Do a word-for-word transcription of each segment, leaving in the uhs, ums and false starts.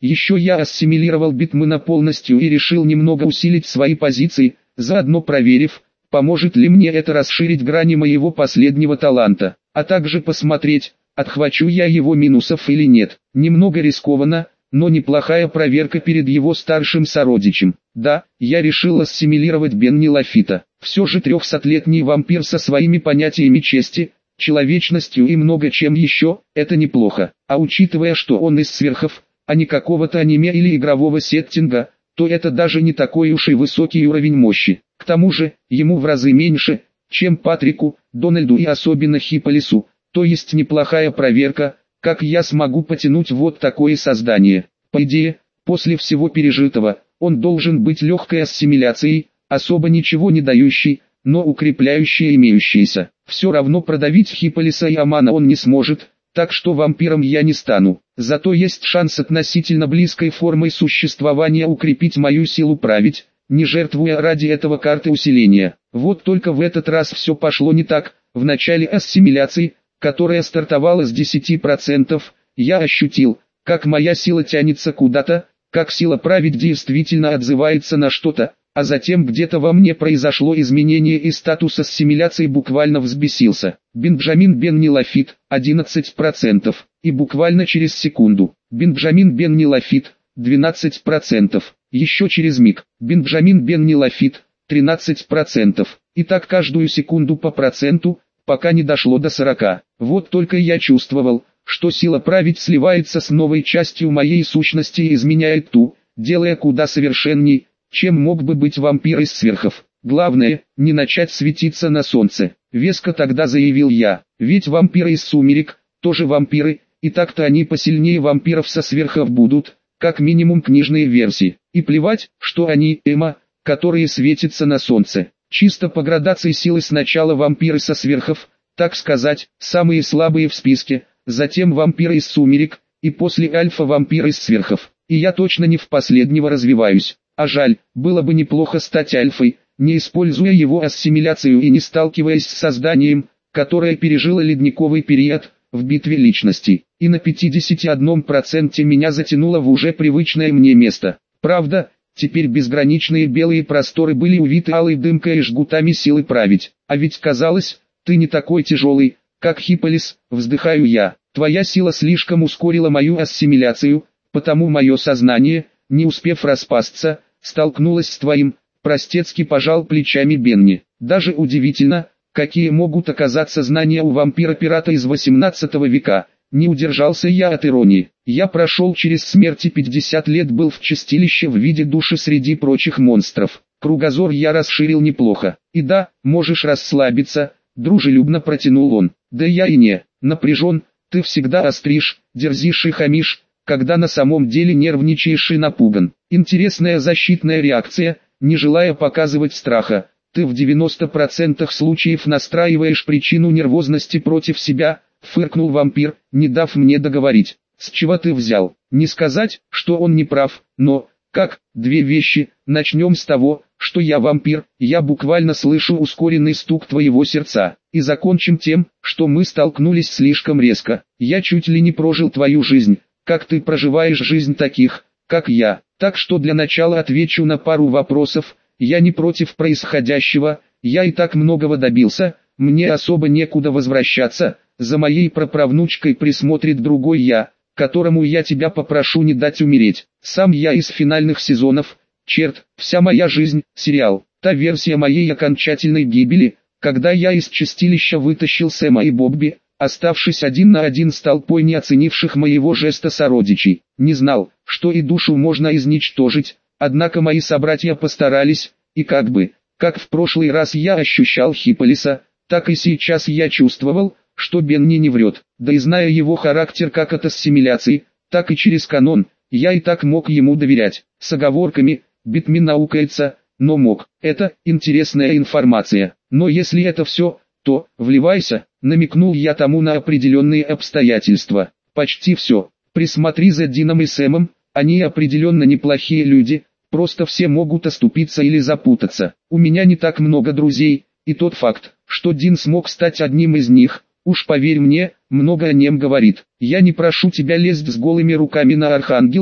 Еще я ассимилировал Битмена полностью и решил немного усилить свои позиции, заодно проверив, поможет ли мне это расширить грани моего последнего таланта, а также посмотреть, отхвачу я его минусов или нет. Немного рискованно, но неплохая проверка перед его старшим сородичем. Да, я решил ассимилировать Бенни Лафита. Все же трехсотлетний вампир со своими понятиями чести, человечностью и много чем еще, это неплохо. А учитывая, что он из сверхов, а не какого-то аниме или игрового сеттинга, то это даже не такой уж и высокий уровень мощи. К тому же, ему в разы меньше, чем Патрику, Дональду и особенно Хипполису, то есть неплохая проверка, как я смогу потянуть вот такое создание. По идее, после всего пережитого, он должен быть легкой ассимиляцией, особо ничего не дающей, но укрепляющей имеющиеся. Все равно продавить Хипполиса и Амана он не сможет, так что вампиром я не стану. Зато есть шанс относительно близкой формой существования укрепить мою силу править, не жертвуя ради этого карты усиления. Вот только в этот раз все пошло не так. В начале ассимиляции, которая стартовала с десяти процентов, я ощутил, как моя сила тянется куда-то, как сила править действительно отзывается на что-то, а затем где-то во мне произошло изменение и статус ассимиляции буквально взбесился. Бенджамин Бенни Лафит, одиннадцать процентов, и буквально через секунду, Бенджамин Бенни Лафит, двенадцать процентов, еще через миг, Бенджамин Бенни Лафит, тринадцать процентов, и так каждую секунду по проценту, пока не дошло до сорока. Вот только я чувствовал, что сила править сливается с новой частью моей сущности и изменяет ту, делая куда совершенней, чем мог бы быть вампир из сверхов. Главное, не начать светиться на солнце. Веско тогда заявил я, ведь вампиры из сумерек, тоже вампиры, и так-то они посильнее вампиров со сверхов будут, как минимум книжные версии. И плевать, что они, эмо, которые светятся на солнце. Чисто по градации силы сначала вампиры со сверхов, так сказать, самые слабые в списке, затем вампиры из сумерек, и после альфа-вампиры из сверхов. И я точно не в последнего развиваюсь. А жаль, было бы неплохо стать альфой, не используя его ассимиляцию и не сталкиваясь с созданием, которое пережило ледниковый период, в битве личностей. И на пятидесяти одном проценте меня затянуло в уже привычное мне место. Правда, теперь безграничные белые просторы были увиты алой дымкой и жгутами силы править. А ведь казалось, ты не такой тяжелый, как Хипполис, вздыхаю я. Твоя сила слишком ускорила мою ассимиляцию, потому мое сознание, не успев распасться, столкнулась с твоим, простецки пожал плечами Бенни. Даже удивительно, какие могут оказаться знания у вампира-пирата из восемнадцатого века. Не удержался я от иронии. Я прошел через смерть и пятьдесят лет был в чистилище в виде души среди прочих монстров. Кругозор я расширил неплохо. И да, можешь расслабиться, дружелюбно протянул он. Да я и не напряжен, ты всегда остришь, дерзишь и хамишь, когда на самом деле нервничаешь и напуган. Интересная защитная реакция, не желая показывать страха. Ты в девяноста процентах случаев настраиваешь причину нервозности против себя, фыркнул вампир, не дав мне договорить. С чего ты взял? Не сказать, что он не прав, но, как, две вещи. Начнем с того, что я вампир, я буквально слышу ускоренный стук твоего сердца. И закончим тем, что мы столкнулись слишком резко. Я чуть ли не прожил твою жизнь, как ты проживаешь жизнь таких, как я. Так что для начала отвечу на пару вопросов. Я не против происходящего, я и так многого добился, мне особо некуда возвращаться, за моей праправнучкой присмотрит другой я, которому я тебя попрошу не дать умереть. Сам я из финальных сезонов, черт, вся моя жизнь, сериал, та версия моей окончательной гибели, когда я из чистилища вытащил Сэма и Бобби, оставшись один на один с толпой не оценивших моего жеста сородичей. Не знал, что и душу можно изничтожить. Однако мои собратья постарались, и как бы, как в прошлый раз я ощущал Хипполиса, так и сейчас я чувствовал, что Бенни не врет. Да и зная его характер как от ассимиляции, так и через канон, я и так мог ему доверять. С оговорками, Битмен наукается, но мог. Это интересная информация. Но если это все, то, вливайся, намекнул я тому на определенные обстоятельства. Почти все. Присмотри за Дином и Сэмом. Они определенно неплохие люди, просто все могут оступиться или запутаться. У меня не так много друзей, и тот факт, что Дин смог стать одним из них, уж поверь мне, много о нем говорит. Я не прошу тебя лезть с голыми руками на архангелов,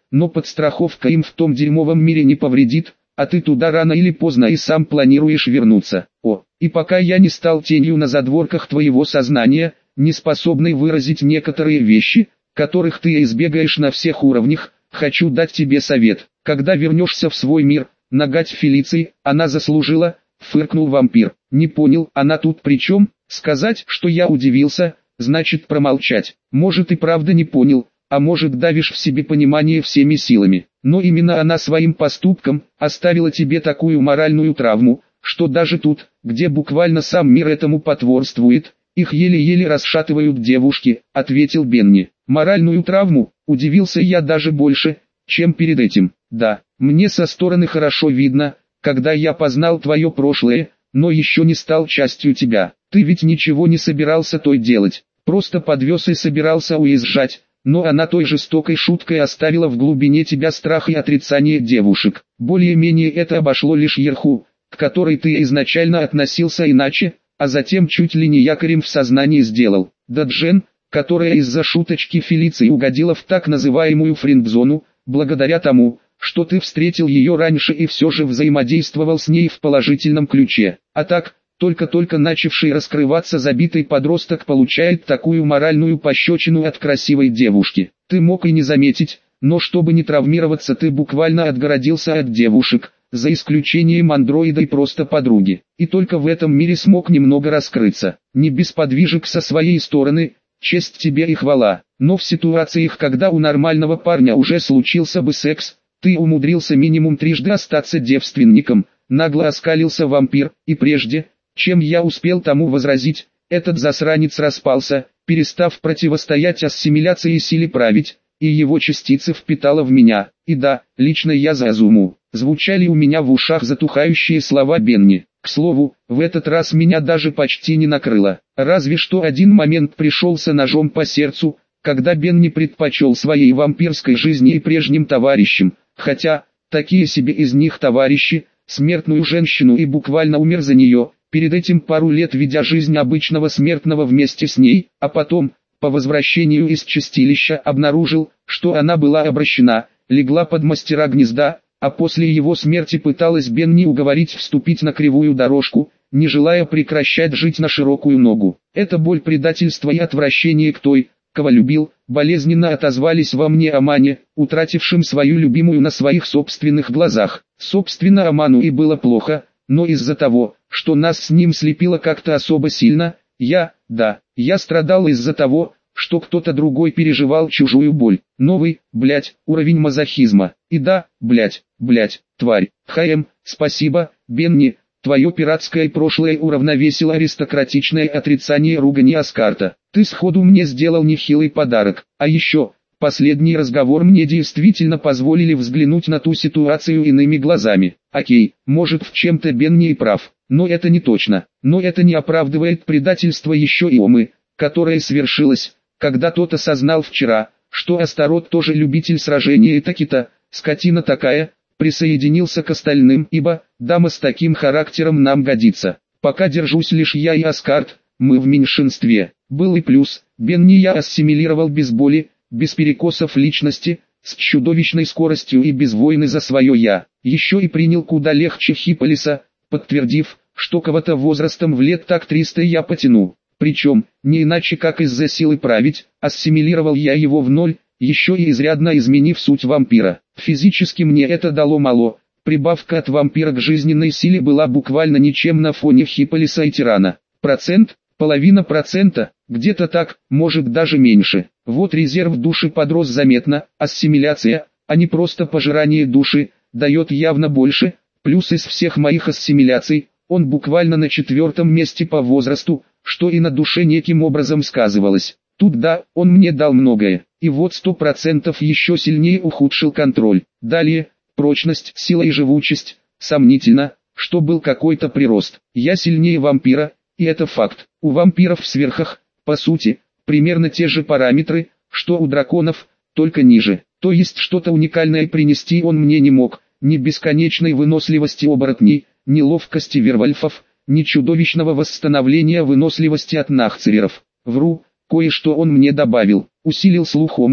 но подстраховка им в том дерьмовом мире не повредит, а ты туда рано или поздно и сам планируешь вернуться. О, и пока я не стал тенью на задворках твоего сознания, не способный выразить некоторые вещи, которых ты избегаешь на всех уровнях, хочу дать тебе совет. Когда вернешься в свой мир, нагать Фелиции, она заслужила, фыркнул вампир. Не понял, она тут при чем? Сказать, что я удивился, значит промолчать. Может и правда не понял, а может давишь в себе понимание всеми силами. Но именно она своим поступком оставила тебе такую моральную травму, что даже тут, где буквально сам мир этому потворствует, их еле-еле расшатывают девушки, ответил Бенни. Моральную травму, удивился я даже больше, чем перед этим. Да, мне со стороны хорошо видно, когда я познал твое прошлое, но еще не стал частью тебя. Ты ведь ничего не собирался той делать, просто подвез и собирался уезжать, но она той жестокой шуткой оставила в глубине тебя страх и отрицание девушек. Более-менее это обошло лишь Ерху, к которой ты изначально относился иначе, а затем чуть ли не якорем в сознании сделал. Да Джен, которая из-за шуточки Фелиции угодила в так называемую френдзону, благодаря тому, что ты встретил ее раньше и все же взаимодействовал с ней в положительном ключе. А так, только-только начавший раскрываться забитый подросток получает такую моральную пощечину от красивой девушки. Ты мог и не заметить, но чтобы не травмироваться, ты буквально отгородился от девушек, за исключением андроида и просто подруги. И только в этом мире смог немного раскрыться. Не без подвижек со своей стороны, честь тебе и хвала. Но в ситуациях, когда у нормального парня уже случился бы секс, ты умудрился минимум трижды остаться девственником, нагло оскалился вампир, и прежде, чем я успел тому возразить, этот засранец распался, перестав противостоять ассимиляции и силе править, и его частицы впитало в меня. И да, лично я за Азуму. Звучали у меня в ушах затухающие слова Бенни. К слову, в этот раз меня даже почти не накрыло. Разве что один момент пришелся ножом по сердцу, когда Бенни предпочел своей вампирской жизни и прежним товарищам, хотя, такие себе из них товарищи, смертную женщину и буквально умер за нее, перед этим пару лет ведя жизнь обычного смертного вместе с ней, а потом, по возвращению из чистилища обнаружил, что она была обращена, легла под мастера гнезда, а после его смерти пыталась Бенни уговорить вступить на кривую дорожку, не желая прекращать жить на широкую ногу. Эта боль предательства и отвращение к той, кого любил, болезненно отозвались во мне Амане, утратившим свою любимую на своих собственных глазах. Собственно, Аману и было плохо, но из-за того, что нас с ним слепило как-то особо сильно, я, да, я страдал из-за того, что кто-то другой переживал чужую боль. Новый, блять, уровень мазохизма. И да, блять, блять, тварь. ХМ, спасибо, Бенни, твое пиратское прошлое уравновесило аристократичное отрицание ругани Аскарта. Ты сходу мне сделал нехилый подарок. А еще, последний разговор мне действительно позволили взглянуть на ту ситуацию иными глазами. Окей, может в чем-то Бенни и прав, но это не точно. Но это не оправдывает предательство еще и Омы, которое свершилось, когда тот осознал вчера, что Астарот тоже любитель сражения и таки-то, скотина такая, присоединился к остальным, ибо, дама с таким характером нам годится. Пока держусь лишь я и Аскарт, мы в меньшинстве. Был и плюс, Бенни я ассимилировал без боли, без перекосов личности, с чудовищной скоростью и без войны за свое «я». Еще и принял куда легче Хиполиса, подтвердив, что кого-то возрастом в лет так триста я потяну. Причем, не иначе как из-за силы править, ассимилировал я его в ноль, еще и изрядно изменив суть вампира. Физически мне это дало мало, прибавка от вампира к жизненной силе была буквально ничем на фоне Хиполиса и Тирана. Процент, половина процента, где-то так, может даже меньше. Вот резерв души подрос заметно, ассимиляция, а не просто пожирание души, дает явно больше, плюс из всех моих ассимиляций, он буквально на четвертом месте по возрасту, что и на душе неким образом сказывалось. Тут да, он мне дал многое, и вот сто процентов еще сильнее ухудшил контроль. Далее, прочность, сила и живучесть, сомнительно, что был какой-то прирост. Я сильнее вампира, и это факт. У вампиров в сверхах, по сути, примерно те же параметры, что у драконов, только ниже. То есть что-то уникальное принести он мне не мог, ни бесконечной выносливости оборотней, ни ловкости вервольфов, ни чудовищного восстановления выносливости от нахцереров. Вру, кое-что он мне добавил, усилил слух Омы,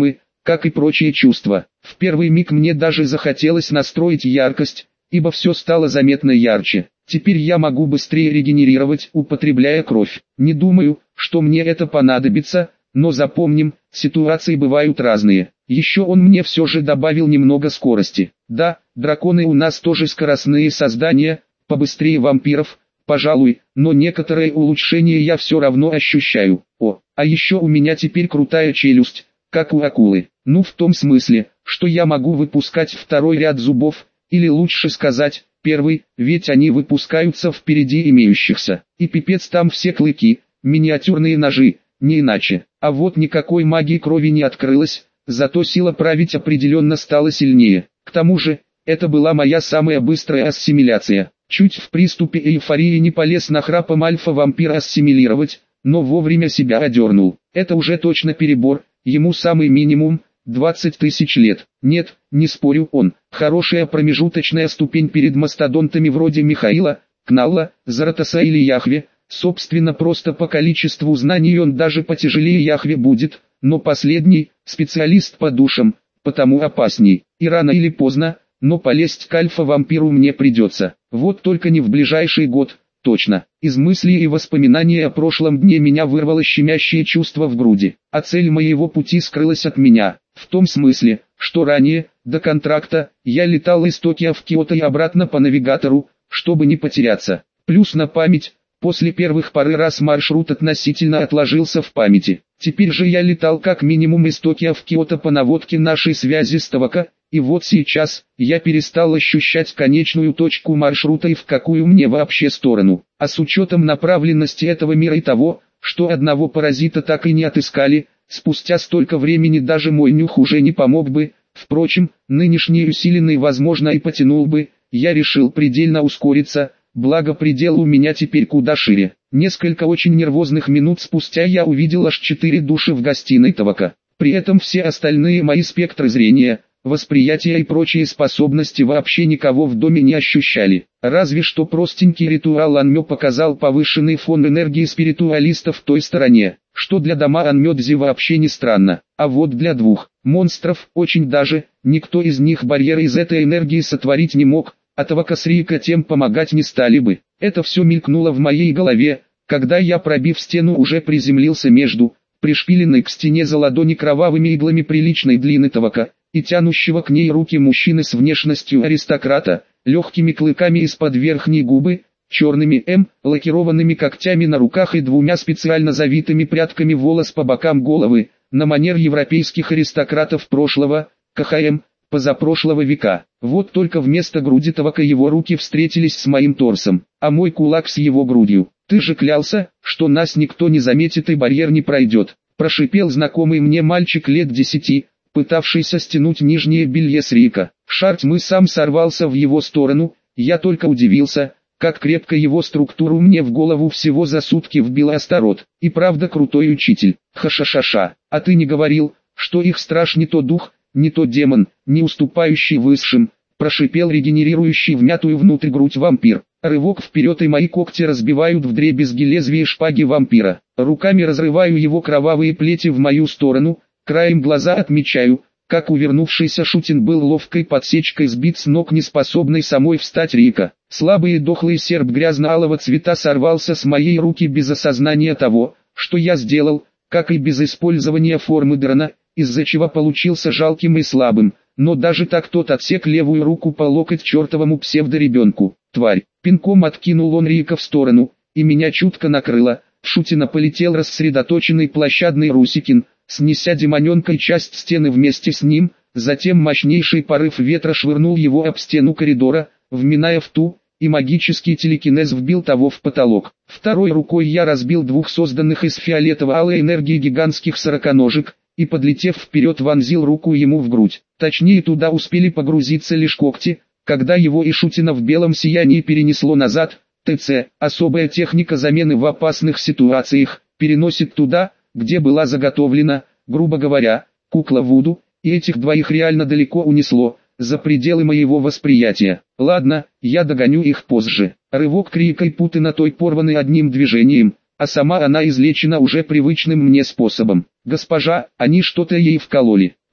как и прочие чувства. В первый миг мне даже захотелось настроить яркость, ибо все стало заметно ярче. Теперь я могу быстрее регенерировать, употребляя кровь. Не думаю, что мне это понадобится, но запомним, ситуации бывают разные. Еще он мне все же добавил немного скорости. Да, драконы у нас тоже скоростные создания, побыстрее вампиров, пожалуй, но некоторые улучшения я все равно ощущаю. О, а еще у меня теперь крутая челюсть, как у акулы. Ну в том смысле, что я могу выпускать второй ряд зубов, или лучше сказать, первый, ведь они выпускаются впереди имеющихся. И пипец там все клыки, миниатюрные ножи, не иначе. А вот никакой магии крови не открылось, зато сила править определенно стала сильнее. К тому же, это была моя самая быстрая ассимиляция. Чуть в приступе эйфории не полез на храпом альфа-вампира ассимилировать, но вовремя себя одернул. Это уже точно перебор, ему самый минимум двадцать тысяч лет. Нет, не спорю, он хорошая промежуточная ступень перед мастодонтами вроде Михаила, Кналла, Заратоса или Яхве. Собственно, просто по количеству знаний он даже потяжелее Яхве будет, но последний – специалист по душам, потому опасней. И рано или поздно, но полезть к альфа-вампиру мне придется. Вот только не в ближайший год, точно. Из мыслей и воспоминаний о прошлом дне меня вырвало щемящее чувство в груди, а цель моего пути скрылась от меня. В том смысле, что ранее, до контракта, я летал из Токио в Киото и обратно по навигатору, чтобы не потеряться. Плюс на память. После первых пары раз маршрут относительно отложился в памяти. Теперь же я летал как минимум из Токио в Киото по наводке нашей связи с Тавака, и вот сейчас, я перестал ощущать конечную точку маршрута и в какую мне вообще сторону. А с учетом направленности этого мира и того, что одного паразита так и не отыскали, спустя столько времени даже мой нюх уже не помог бы, впрочем, нынешний усиленный возможно и потянул бы, я решил предельно ускориться. Благо предел у меня теперь куда шире. Несколько очень нервозных минут спустя я увидел аж четыре души в гостиной Тавака. При этом все остальные мои спектры зрения, восприятия и прочие способности вообще никого в доме не ощущали. Разве что простенький ритуал Анмё показал повышенный фон энергии спиритуалистов в той стороне, что для дома Анмёдзи вообще не странно. А вот для двух монстров очень даже, никто из них барьеры из этой энергии сотворить не мог. А Тавака с Рика тем помогать не стали бы. Это все мелькнуло в моей голове, когда я, пробив стену, уже приземлился между пришпиленной к стене за ладони кровавыми иглами приличной длины Тавака и тянущего к ней руки мужчины с внешностью аристократа, легкими клыками из-под верхней губы, черными М, лакированными когтями на руках и двумя специально завитыми прядками волос по бокам головы, на манер европейских аристократов прошлого, КХМ, позапрошлого века. Вот только вместо груди Тавака его руки встретились с моим торсом, а мой кулак с его грудью. «Ты же клялся, что нас никто не заметит и барьер не пройдет», прошипел знакомый мне мальчик лет десяти, пытавшийся стянуть нижнее белье с Рика. Шар тьмы сам сорвался в его сторону, я только удивился, как крепко его структуру мне в голову всего за сутки вбил Астарот. И правда крутой учитель. Ха-ша-ша-ша, а ты не говорил, что их страж не то дух, не то демон, не уступающий высшим, прошипел регенерирующий вмятую внутрь грудь вампир. Рывок вперед, и мои когти разбивают вдребезги лезвие шпаги вампира. Руками разрываю его кровавые плети в мою сторону, краем глаза отмечаю, как увернувшийся Шутин был ловкой подсечкой сбит с ног неспособной самой встать Рика. Слабый и дохлый серп грязно-алого цвета сорвался с моей руки без осознания того, что я сделал, как и без использования формы дрона, из-за чего получился жалким и слабым, но даже так тот отсек левую руку по локоть чертовому псевдоребенку. Тварь, пинком откинул он Рика в сторону, и меня чутко накрыло. В Шутина полетел рассредоточенный площадный Русикин, снеся демоненкой часть стены вместе с ним, затем мощнейший порыв ветра швырнул его об стену коридора, вминая в ту, и магический телекинез вбил того в потолок. Второй рукой я разбил двух созданных из фиолетово-алой энергии гигантских сороконожек, и, подлетев вперед, вонзил руку ему в грудь. Точнее, туда успели погрузиться лишь когти, когда его и Шутина в белом сиянии перенесло назад. ТЦ, особая техника замены в опасных ситуациях, переносит туда, где была заготовлена, грубо говоря, кукла Вуду, и этих двоих реально далеко унесло, за пределы моего восприятия. Ладно, я догоню их позже. Рывок Крика и путы на той порваны одним движением, а сама она излечена уже привычным мне способом. Госпожа, они что-то ей вкололи.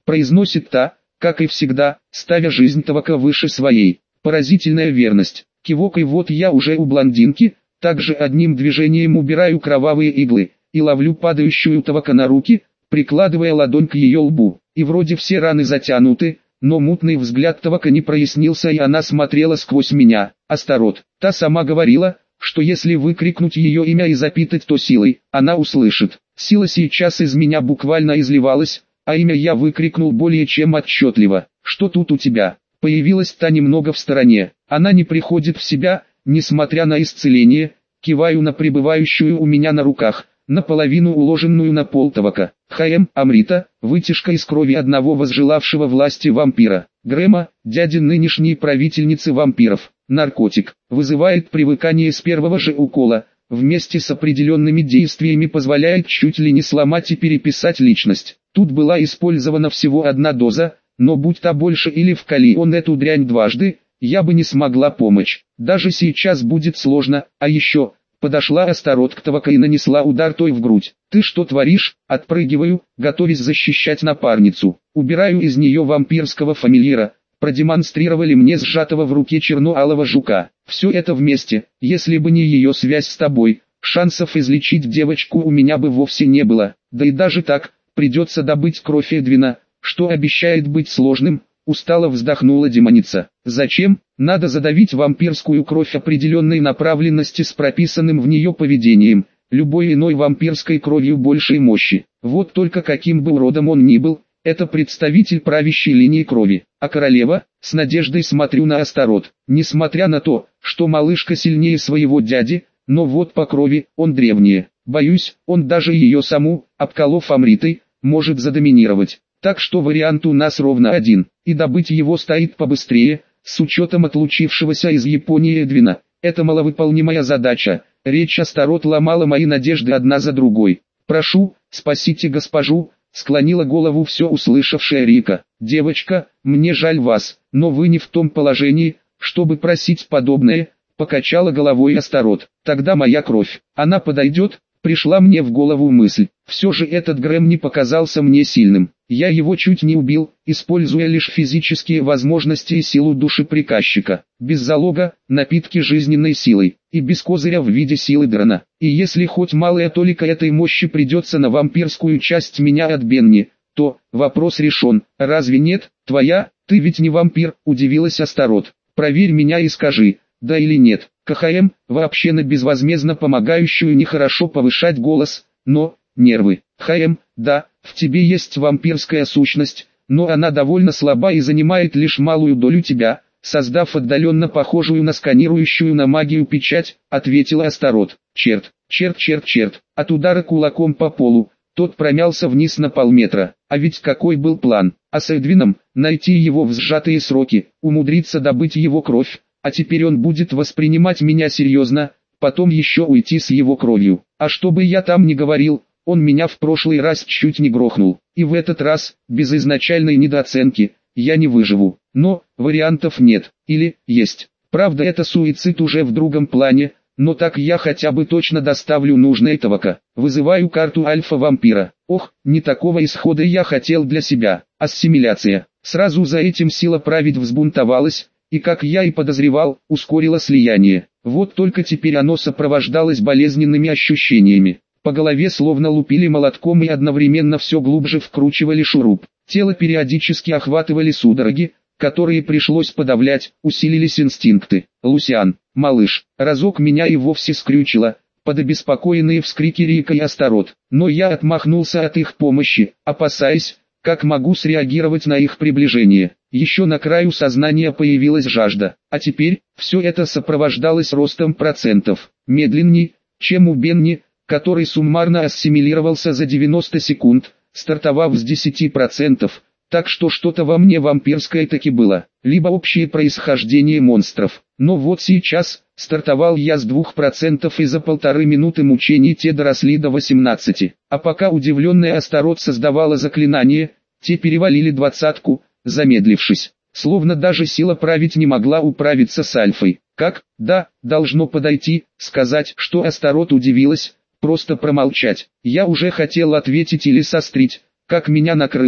произносит та, как и всегда, ставя жизнь Тавака выше своей. Поразительная верность. Кивок, и вот я уже у блондинки, также одним движением убираю кровавые иглы, и ловлю падающую Тавака на руки, прикладывая ладонь к ее лбу. И вроде все раны затянуты, но мутный взгляд Тавака не прояснился, и она смотрела сквозь меня. Астарот. Та сама говорила, что если выкрикнуть ее имя и запитать то силой, она услышит. Сила сейчас из меня буквально изливалась, а имя я выкрикнул более чем отчетливо. Что тут у тебя? Появилась та немного в стороне. Она не приходит в себя, несмотря на исцеление. Киваю на пребывающую у меня на руках, наполовину уложенную на пол Тавака. Хаэм, Амрита, вытяжка из крови одного возжелавшего власти вампира. Грэма, дяди нынешней правительницы вампиров. Наркотик. Вызывает привыкание с первого же укола. Вместе с определенными действиями позволяет чуть ли не сломать и переписать личность. Тут была использована всего одна доза, но будь то больше или вкали он эту дрянь дважды, я бы не смогла помочь. Даже сейчас будет сложно, а еще... Подошла Астарот к Тавака и нанесла удар той в грудь. «Ты что творишь?» Отпрыгиваю, готовясь защищать напарницу. Убираю из нее вампирского фамильяра. Продемонстрировали мне сжатого в руке черно-алого жука. Все это вместе, если бы не ее связь с тобой, шансов излечить девочку у меня бы вовсе не было. Да и даже так, придется добыть кровь Эдвина, что обещает быть сложным. Устало вздохнула демоница. Зачем? Надо задавить вампирскую кровь определенной направленности с прописанным в нее поведением, любой иной вампирской кровью большей мощи. Вот только каким бы уродом он ни был, это представитель правящей линии крови. А королева, с надеждой смотрю на Астарот. Несмотря на то, что малышка сильнее своего дяди, но вот по крови он древнее. Боюсь, он даже ее саму, обколов Амритой, может задоминировать. Так что вариант у нас ровно один, и добыть его стоит побыстрее, с учетом отлучившегося из Японии Эдвина. Это маловыполнимая задача, речь Астарот ломала мои надежды одна за другой. «Прошу, спасите госпожу», склонила голову все услышавшая Рика. «Девочка, мне жаль вас, но вы не в том положении, чтобы просить подобное», покачала головой Астарот. «Тогда моя кровь, она подойдет?» Пришла мне в голову мысль. Все же этот Грэм не показался мне сильным. Я его чуть не убил, используя лишь физические возможности и силу души приказчика. Без залога, напитки жизненной силой, и без козыря в виде силы дрона. И если хоть малая толика этой мощи придется на вампирскую часть меня от Бенни, то вопрос решен. Разве нет? Твоя? Ты ведь не вампир, удивилась Астарот. Проверь меня и скажи, да или нет. КХМ, вообще на безвозмездно помогающую нехорошо повышать голос, но, нервы. ХМ, да, в тебе есть вампирская сущность, но она довольно слаба и занимает лишь малую долю тебя, создав отдаленно похожую на сканирующую на магию печать, ответила Астарот. Черт, черт, черт, черт, от удара кулаком по полу, тот промялся вниз на полметра. А ведь какой был план? А с Эдвином, найти его в сжатые сроки, умудриться добыть его кровь. А теперь он будет воспринимать меня серьезно, потом еще уйти с его кровью. А что бы я там ни говорил, он меня в прошлый раз чуть не грохнул. И в этот раз, без изначальной недооценки, я не выживу. Но, вариантов нет, или, есть. Правда, это суицид уже в другом плане, но так я хотя бы точно доставлю нужное Тавака. Вызываю карту альфа-вампира. Ох, не такого исхода я хотел для себя. Ассимиляция. Сразу за этим сила править взбунтовалась, и, как я и подозревал, ускорило слияние. Вот только теперь оно сопровождалось болезненными ощущениями. По голове словно лупили молотком и одновременно все глубже вкручивали шуруп. Тело периодически охватывали судороги, которые пришлось подавлять, усилились инстинкты. «Лусиан, малыш», разок меня и вовсе скрючило, под обеспокоенные вскрики Рика и Астарот. Но я отмахнулся от их помощи, опасаясь, как могу среагировать на их приближение. Еще на краю сознания появилась жажда, а теперь, все это сопровождалось ростом процентов, медленней, чем у Бенни, который суммарно ассимилировался за девяносто секунд, стартовав с десяти процентов, так что что-то во мне вампирское таки было, либо общее происхождение монстров. Но вот сейчас, стартовал я с двух процентов и за полторы минуты мучений те доросли до восемнадцати, а пока удивленная Астарот создавала заклинание, те перевалили двадцатку, замедлившись, словно даже сила править не могла управиться с Альфой. Как? Да, должно подойти, сказать, что Астарот удивилась, просто промолчать. Я уже хотел ответить или сострить, как меня накрыло,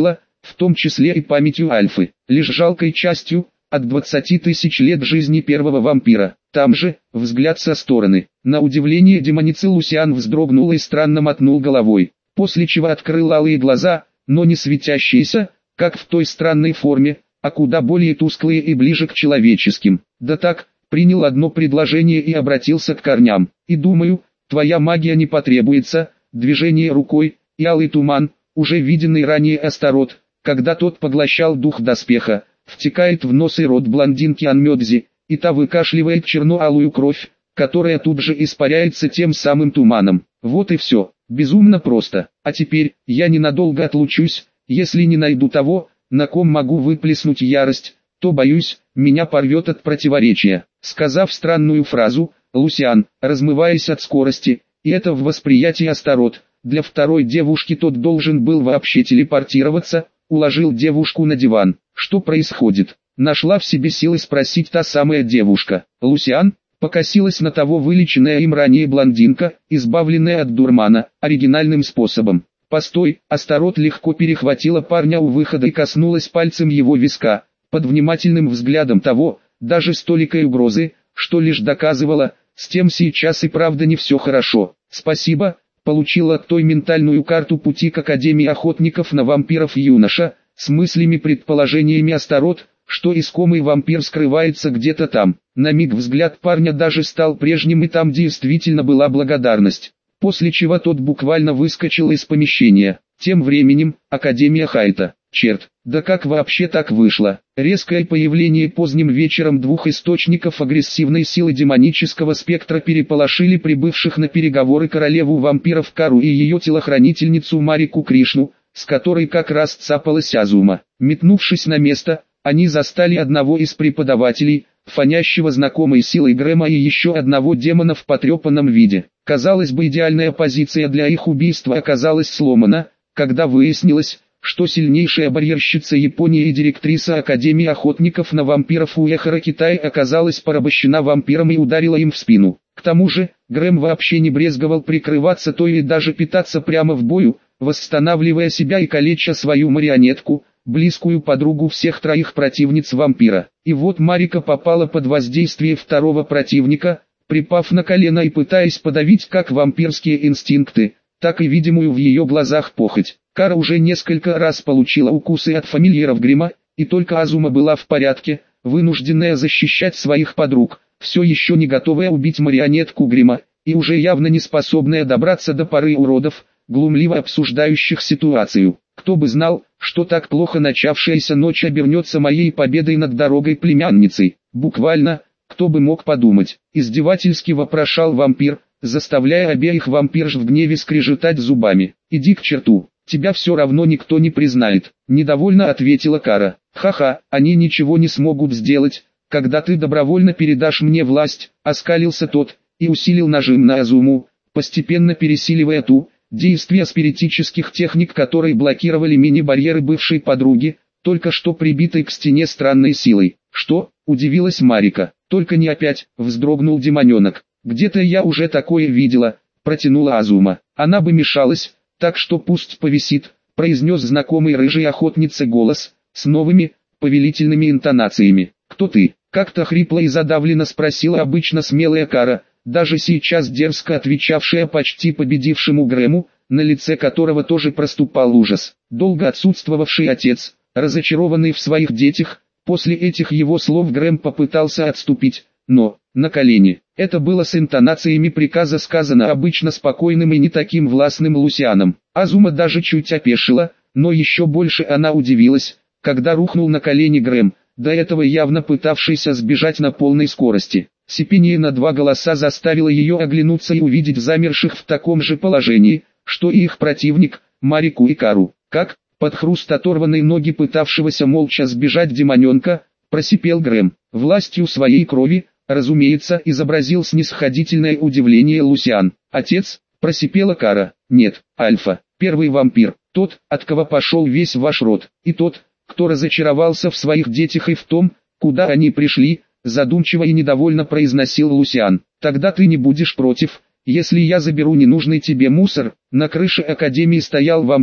в том числе и памятью Альфы, лишь жалкой частью от двадцати тысяч лет жизни первого вампира. Там же, взгляд со стороны. На удивление демоницы Лусиан вздрогнул и странно мотнул головой, после чего открыл алые глаза, но не светящиеся, как в той странной форме, а куда более тусклые и ближе к человеческим. Да так, принял одно предложение и обратился к корням. И думаю, твоя магия не потребуется, движение рукой, и алый туман, уже виденный ранее Астарот, когда тот поглощал дух доспеха, втекает в нос и рот блондинки Анмёдзи, и та выкашливает черно-алую кровь, которая тут же испаряется тем самым туманом. Вот и все, безумно просто. А теперь, я ненадолго отлучусь, если не найду того, на ком могу выплеснуть ярость, то, боюсь, меня порвет от противоречия. Сказав странную фразу, Лусиан, размываясь от скорости, и это в восприятии Астарот, для второй девушки тот должен был вообще телепортироваться, уложил девушку на диван. Что происходит? Нашла в себе силы спросить та самая девушка. Лусиан покосилась на того вылеченная им ранее блондинка, избавленная от дурмана, оригинальным способом. Постой, Астарот легко перехватила парня у выхода и коснулась пальцем его виска, под внимательным взглядом того, даже с толикой угрозы, что лишь доказывало, с тем сейчас и правда не все хорошо. Спасибо, получила от той ментальную карту пути к Академии охотников на вампиров юноша, с мыслями-предположениями Астарот, что искомый вампир скрывается где-то там. На миг взгляд парня даже стал прежним, и там действительно была благодарность. После чего тот буквально выскочил из помещения. Тем временем, Академия Хайта. Черт, да как вообще так вышло? Резкое появление поздним вечером двух источников агрессивной силы демонического спектра переполошили прибывших на переговоры королеву вампиров Кару и ее телохранительницу Марику Кришну, с которой как раз цапалась Азума. Метнувшись на место, они застали одного из преподавателей, фонящего знакомой силой Грэма, и еще одного демона в потрепанном виде. Казалось бы, идеальная позиция для их убийства оказалась сломана, когда выяснилось, что сильнейшая барьерщица Японии и директриса Академии охотников на вампиров Уэхара Китай оказалась порабощена вампиром и ударила им в спину. К тому же, Грэм вообще не брезговал прикрываться то и даже питаться прямо в бою, восстанавливая себя и калеча свою марионетку, близкую подругу всех троих противниц вампира. И вот Марика попала под воздействие второго противника, припав на колено и пытаясь подавить как вампирские инстинкты, так и видимую в ее глазах похоть. Кара уже несколько раз получила укусы от фамильяров Грима, и только Азума была в порядке, вынужденная защищать своих подруг, все еще не готовая убить марионетку Грима, и уже явно не способная добраться до поры уродов, глумливо обсуждающих ситуацию. Кто бы знал, что так плохо начавшаяся ночь обернется моей победой над дорогой племянницей. Буквально, кто бы мог подумать, издевательски вопрошал вампир, заставляя обеих вампирш в гневе скрежетать зубами. «Иди к черту, тебя все равно никто не признает», — недовольно ответила Кара. «Ха-ха, они ничего не смогут сделать, когда ты добровольно передашь мне власть», — оскалился тот, и усилил нажим на Азуму, постепенно пересиливая ту, действия спиритических техник, которые блокировали мини-барьеры бывшей подруги, только что прибитой к стене странной силой. «Что?» — удивилась Марика. «Только не опять», — вздрогнул демоненок. «Где-то я уже такое видела», — протянула Азума. «Она бы мешалась, так что пусть повисит», — произнес знакомый рыжий охотнице голос, с новыми, повелительными интонациями. «Кто ты?» — как-то хрипло и задавленно спросила обычно смелая Кара, даже сейчас дерзко отвечавшая почти победившему Грэму, на лице которого тоже проступал ужас. Долго отсутствовавший отец, разочарованный в своих детях, после этих его слов Грэм попытался отступить, но, на колени. Это было с интонациями приказа сказано обычно спокойным и не таким властным Лусианом. Азума даже чуть опешила, но еще больше она удивилась, когда рухнул на колени Грэм, до этого явно пытавшийся сбежать на полной скорости. Сипение на два голоса заставило ее оглянуться и увидеть замерших в таком же положении, что и их противник, Марику и Кару. «Как?» — под хруст оторванной ноги пытавшегося молча сбежать демоненка, просипел Грэм. Властью своей крови, разумеется, изобразил снисходительное удивление Лусиан. «Отец?» — просипела Кара. «Нет, Альфа, первый вампир, тот, от кого пошел весь ваш род, и тот, кто разочаровался в своих детях и в том, куда они пришли», задумчиво и недовольно произносил Лусиан. «Тогда ты не будешь против, если я заберу ненужный тебе мусор?» На крыше Академии стоял вампир,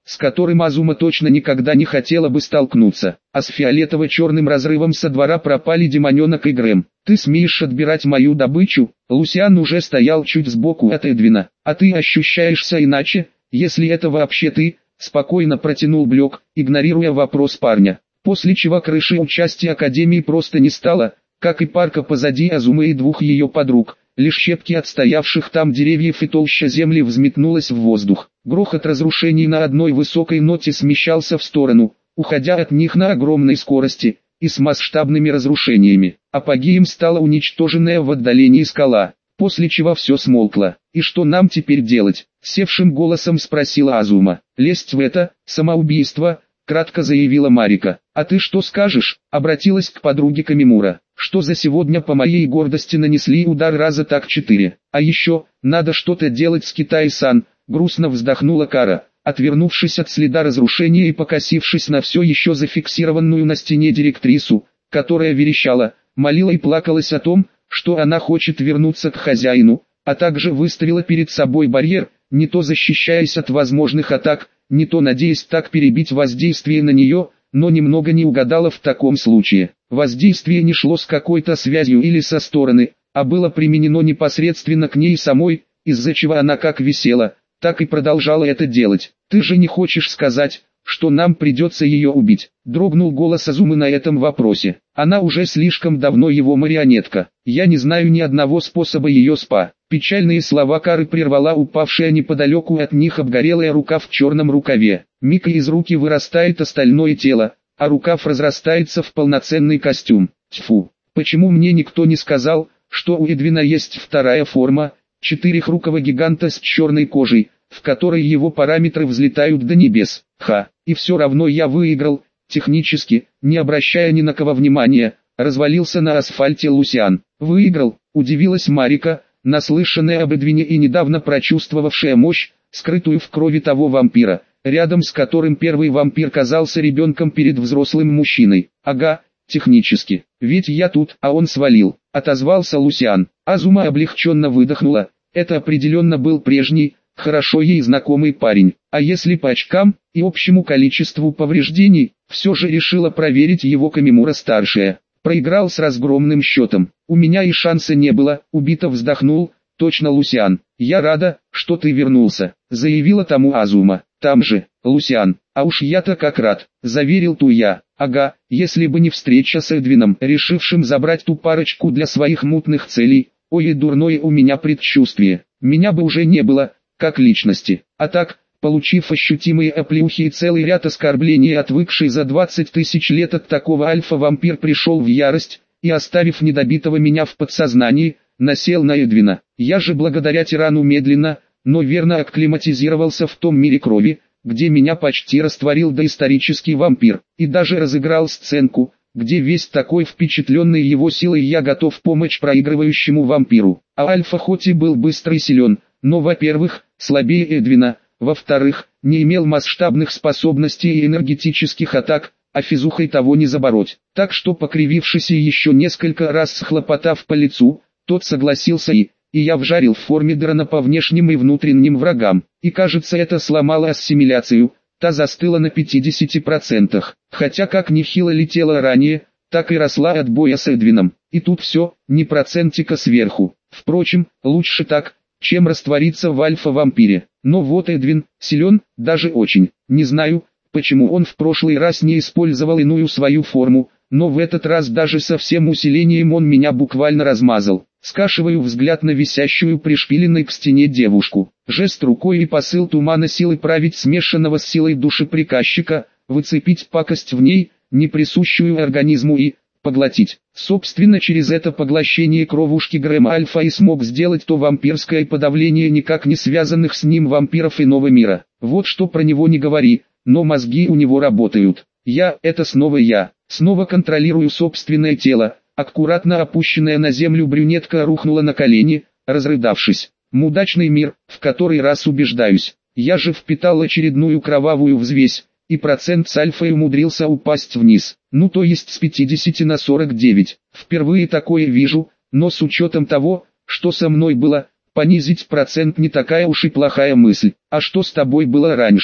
с которым Азума точно никогда не хотела бы столкнуться. А с фиолетово-черным разрывом со двора пропали Демоненок и Грэм. «Ты смеешь отбирать мою добычу?» Лусиан уже стоял чуть сбоку от Эдвина. «А ты ощущаешься иначе, если это вообще ты?» Спокойно протянул Блек, игнорируя вопрос парня. После чего крыши участия Академии просто не стало, как и парка позади Азумы и двух ее подруг. Лишь щепки от стоявших там деревьев и толща земли взметнулась в воздух. Грохот разрушений на одной высокой ноте смещался в сторону, уходя от них на огромной скорости и с масштабными разрушениями. Апогеем стала уничтоженная в отдалении скала, после чего все смолкло. «И что нам теперь делать?» — севшим голосом спросила Азума. «Лезть в это самоубийство», — кратко заявила Марика. «А ты что скажешь?» — обратилась к подруге Камимура. «Что за сегодня по моей гордости нанесли удар раза так четыре. А еще, надо что-то делать с Китай-сан», — грустно вздохнула Кара, отвернувшись от следа разрушения и покосившись на все еще зафиксированную на стене директрису, которая верещала, молила и плакалась о том, что она хочет вернуться к хозяину, а также выставила перед собой барьер, не то защищаясь от возможных атак, не то надеясь так перебить воздействие на нее, но немного не угадала в таком случае. Воздействие не шло с какой-то связью или со стороны, а было применено непосредственно к ней самой, из-за чего она как висела, так и продолжала это делать. «Ты же не хочешь сказать, что нам придется ее убить?» — дрогнул голос Азумы на этом вопросе. «Она уже слишком давно его марионетка. Я не знаю ни одного способа ее спа». Печальные слова Кары прервала упавшая неподалеку от них обгорелая рука в черном рукаве. Миг, и из руки вырастает остальное тело, а рукав разрастается в полноценный костюм. Тьфу, почему мне никто не сказал, что у Эдвина есть вторая форма, четырехрукого гиганта с черной кожей, в которой его параметры взлетают до небес. Ха, и все равно я выиграл, технически, не обращая ни на кого внимания, развалился на асфальте Лусиан. «Выиграл?» — удивилась Марика, наслышанная об Эдвине и недавно прочувствовавшая мощь, скрытую в крови того вампира, рядом с которым первый вампир казался ребенком перед взрослым мужчиной. «Ага, технически, ведь я тут, а он свалил», — отозвался Лусиан. Азума облегченно выдохнула, это определенно был прежний, хорошо ей знакомый парень. А если по очкам и общему количеству повреждений, все же решила проверить его Камимура-старшая. «Проиграл с разгромным счетом. У меня и шанса не было», — убито вздохнул, точно Лусиан. «Я рада, что ты вернулся», — заявила тому Азума. «Там же, Лусиан, а уж я-то как рад», — заверил Туя. «Ага, если бы не встреча с Эдвином, решившим забрать ту парочку для своих мутных целей, ой, и дурное у меня предчувствие, меня бы уже не было, как личности. А так, получив ощутимые оплеухи и целый ряд оскорблений, отвыкший за двадцать тысяч лет от такого альфа-вампир пришел в ярость, и оставив недобитого меня в подсознании, насел на Эдвина. Я же благодаря тирану медленно, но верно акклиматизировался в том мире крови, где меня почти растворил доисторический вампир, и даже разыграл сценку, где весь такой впечатленный его силой я готов помочь проигрывающему вампиру. А Альфа хоть и был быстрый и силен, но, во-первых, слабее Эдвина, во-вторых, не имел масштабных способностей и энергетических атак, а физухой того не забороть. Так что, покривившись и еще несколько раз схлопотав по лицу, тот согласился и, и я вжарил в форме Драна по внешним и внутренним врагам. И кажется, это сломало ассимиляцию, та застыла на пятидесяти процентах. Хотя как нехило летела ранее, так и росла от боя с Эдвином. И тут все, не процентика сверху. Впрочем, лучше так, чем раствориться в альфа-вампире. Но вот Эдвин, силен, даже очень. Не знаю, почему он в прошлый раз не использовал иную свою форму, но в этот раз даже со всем усилением он меня буквально размазал. Скашиваю взгляд на висящую пришпиленной к стене девушку. Жест рукой и посыл тумана силы править смешанного с силой души приказчика, выцепить пакость в ней, не присущую организму и поглотить. Собственно, через это поглощение кровушки Грэма Альфа и смог сделать то вампирское подавление никак не связанных с ним вампиров иного мира. Вот что про него не говори, но мозги у него работают. Я, это снова я, снова контролирую собственное тело. Аккуратно опущенная на землю брюнетка рухнула на колени, разрыдавшись. Мудачный мир, в который раз убеждаюсь. Я же впитал очередную кровавую взвесь, и процент с альфой умудрился упасть вниз. Ну то есть с пятидесяти на сорок девять. Впервые такое вижу, но с учетом того, что со мной было, понизить процент не такая уж и плохая мысль. А что с тобой было раньше?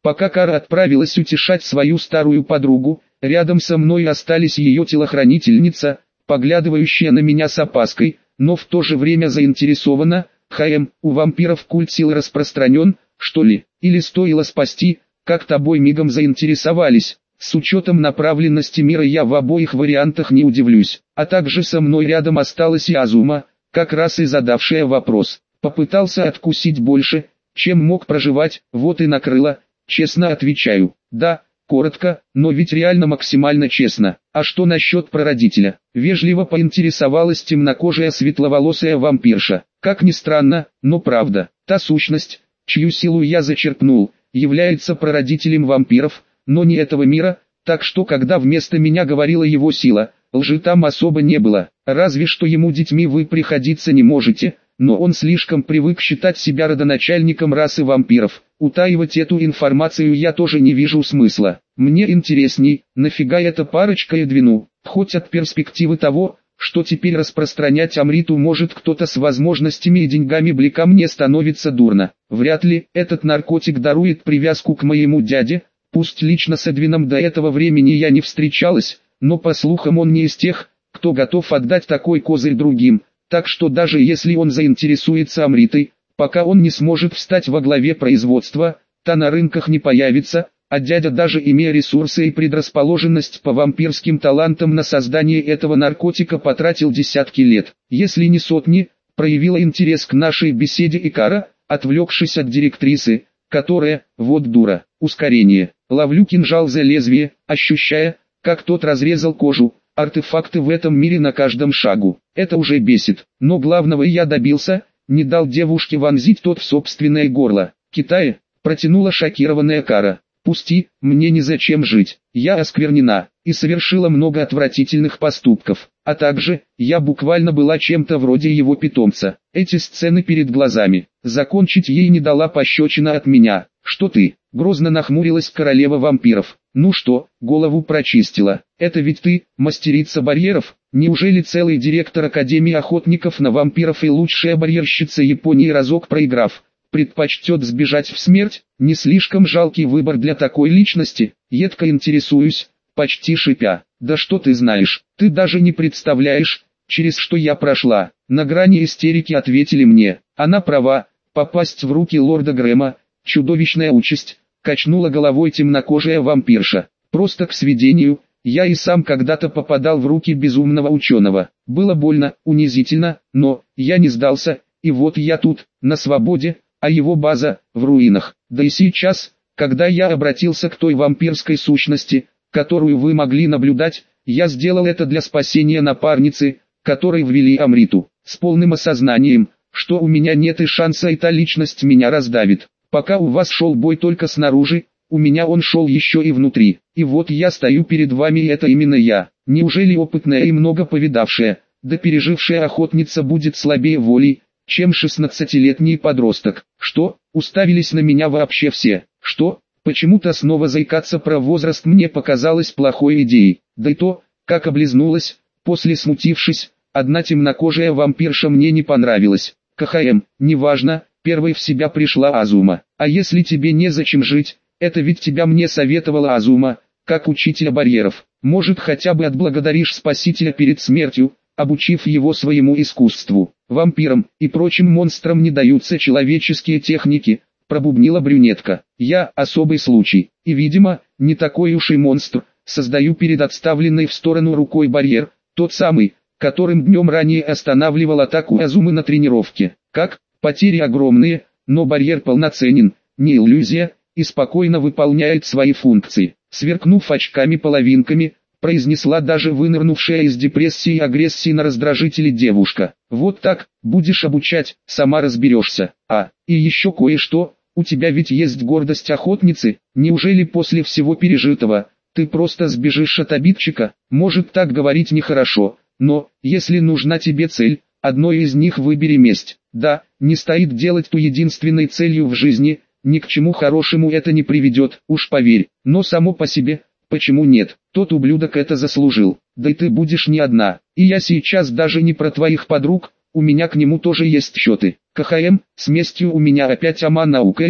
Пока Кара отправилась утешать свою старую подругу, рядом со мной остались ее телохранительница, поглядывающая на меня с опаской, но в то же время заинтересована. «ХМ, у вампиров культ силы распространен, что ли? Или стоило спасти, как тобой мигом заинтересовались?» С учетом направленности мира я в обоих вариантах не удивлюсь. А также со мной рядом осталась и Азума, как раз и задавшая вопрос. Попытался откусить больше, чем мог проживать, вот и накрыло. Честно отвечаю, да, коротко, но ведь реально максимально честно. А что насчет прародителя? Вежливо поинтересовалась темнокожая светловолосая вампирша. Как ни странно, но правда, та сущность, чью силу я зачерпнул, является прародителем вампиров, но не этого мира, так что когда вместо меня говорила его сила, лжи там особо не было, разве что ему детьми вы приходиться не можете, но он слишком привык считать себя родоначальником расы вампиров. Утаивать эту информацию я тоже не вижу смысла. Мне интересней, нафига эта парочка Эдвину, хоть от перспективы того, что теперь распространять Амриту может кто-то с возможностями и деньгами Блика, мне становится дурно. Вряд ли этот наркотик дарует привязку к моему дяде, пусть лично с Эдвином до этого времени я не встречалась, но по слухам он не из тех, кто готов отдать такой козырь другим. Так что даже если он заинтересуется Амритой, пока он не сможет встать во главе производства, та на рынках не появится, а дядя, даже имея ресурсы и предрасположенность по вампирским талантам на создание этого наркотика, потратил десятки лет, если не сотни, проявила интерес к нашей беседе и Кара, отвлекшись от директрисы, которая, вот дура, ускорение, ловлю кинжал за лезвие, ощущая, как тот разрезал кожу. Артефакты в этом мире на каждом шагу. Это уже бесит. Но главного я добился, не дал девушке вонзить тот в собственное горло. Китае, протянула шокированная Кара. Пусти, мне незачем жить. Я осквернена и совершила много отвратительных поступков. А также, я буквально была чем-то вроде его питомца. Эти сцены перед глазами. Закончить ей не дала пощечина от меня. Что ты? Грозно нахмурилась королева вампиров. Ну что, голову прочистила. Это ведь ты, мастерица барьеров? Неужели целый директор Академии охотников на вампиров и лучшая барьерщица Японии, разок проиграв, предпочтет сбежать в смерть? Не слишком жалкий выбор для такой личности? Едко интересуюсь, почти шипя. Да что ты знаешь, ты даже не представляешь, через что я прошла. На грани истерики ответили мне. Она права, попасть в руки лорда Грэма — чудовищная участь, качнула головой темнокожая вампирша. Просто к сведению, я и сам когда-то попадал в руки безумного ученого. Было больно, унизительно, но я не сдался, и вот я тут, на свободе, а его база в руинах. Да и сейчас, когда я обратился к той вампирской сущности, которую вы могли наблюдать, я сделал это для спасения напарницы, которой ввели Амриту, с полным осознанием, что у меня нет и шанса, и та личность меня раздавит. Пока у вас шел бой только снаружи, у меня он шел еще и внутри. И вот я стою перед вами, и это именно я. Неужели опытная и много повидавшая, да пережившая охотница будет слабее волей, чем шестнадцатилетний подросток? Что, уставились на меня вообще все? Что, почему-то снова заикаться про возраст мне показалось плохой идеей. Да и то, как облизнулась, после смутившись, одна темнокожая вампирша мне не понравилась. КХМ, неважно, первой в себя пришла Азума. А если тебе незачем жить, это ведь тебя мне советовала Азума, как учителя барьеров. Может, хотя бы отблагодаришь спасителя перед смертью, обучив его своему искусству. Вампирам и прочим монстрам не даются человеческие техники, пробубнила брюнетка. Я особый случай, и видимо, не такой уж и монстр. Создаю перед отставленной в сторону рукой барьер, тот самый, которым днем ранее останавливал атаку Азумы на тренировке. Как? Потери огромные, но барьер полноценен, не иллюзия, и спокойно выполняет свои функции. Сверкнув очками-половинками, произнесла даже вынырнувшая из депрессии и агрессии на раздражители девушка. Вот так, будешь обучать, сама разберешься. А, и еще кое-что, у тебя ведь есть гордость охотницы, неужели после всего пережитого, ты просто сбежишь от обидчика? Может, так говорить нехорошо, но, если нужна тебе цель, одной из них выбери месть. Да, не стоит делать ту единственной целью в жизни, ни к чему хорошему это не приведет, уж поверь, но само по себе, почему нет, тот ублюдок это заслужил, да и ты будешь не одна, и я сейчас даже не про твоих подруг, у меня к нему тоже есть счеты. КХМ, с местью у меня опять Аман наукается,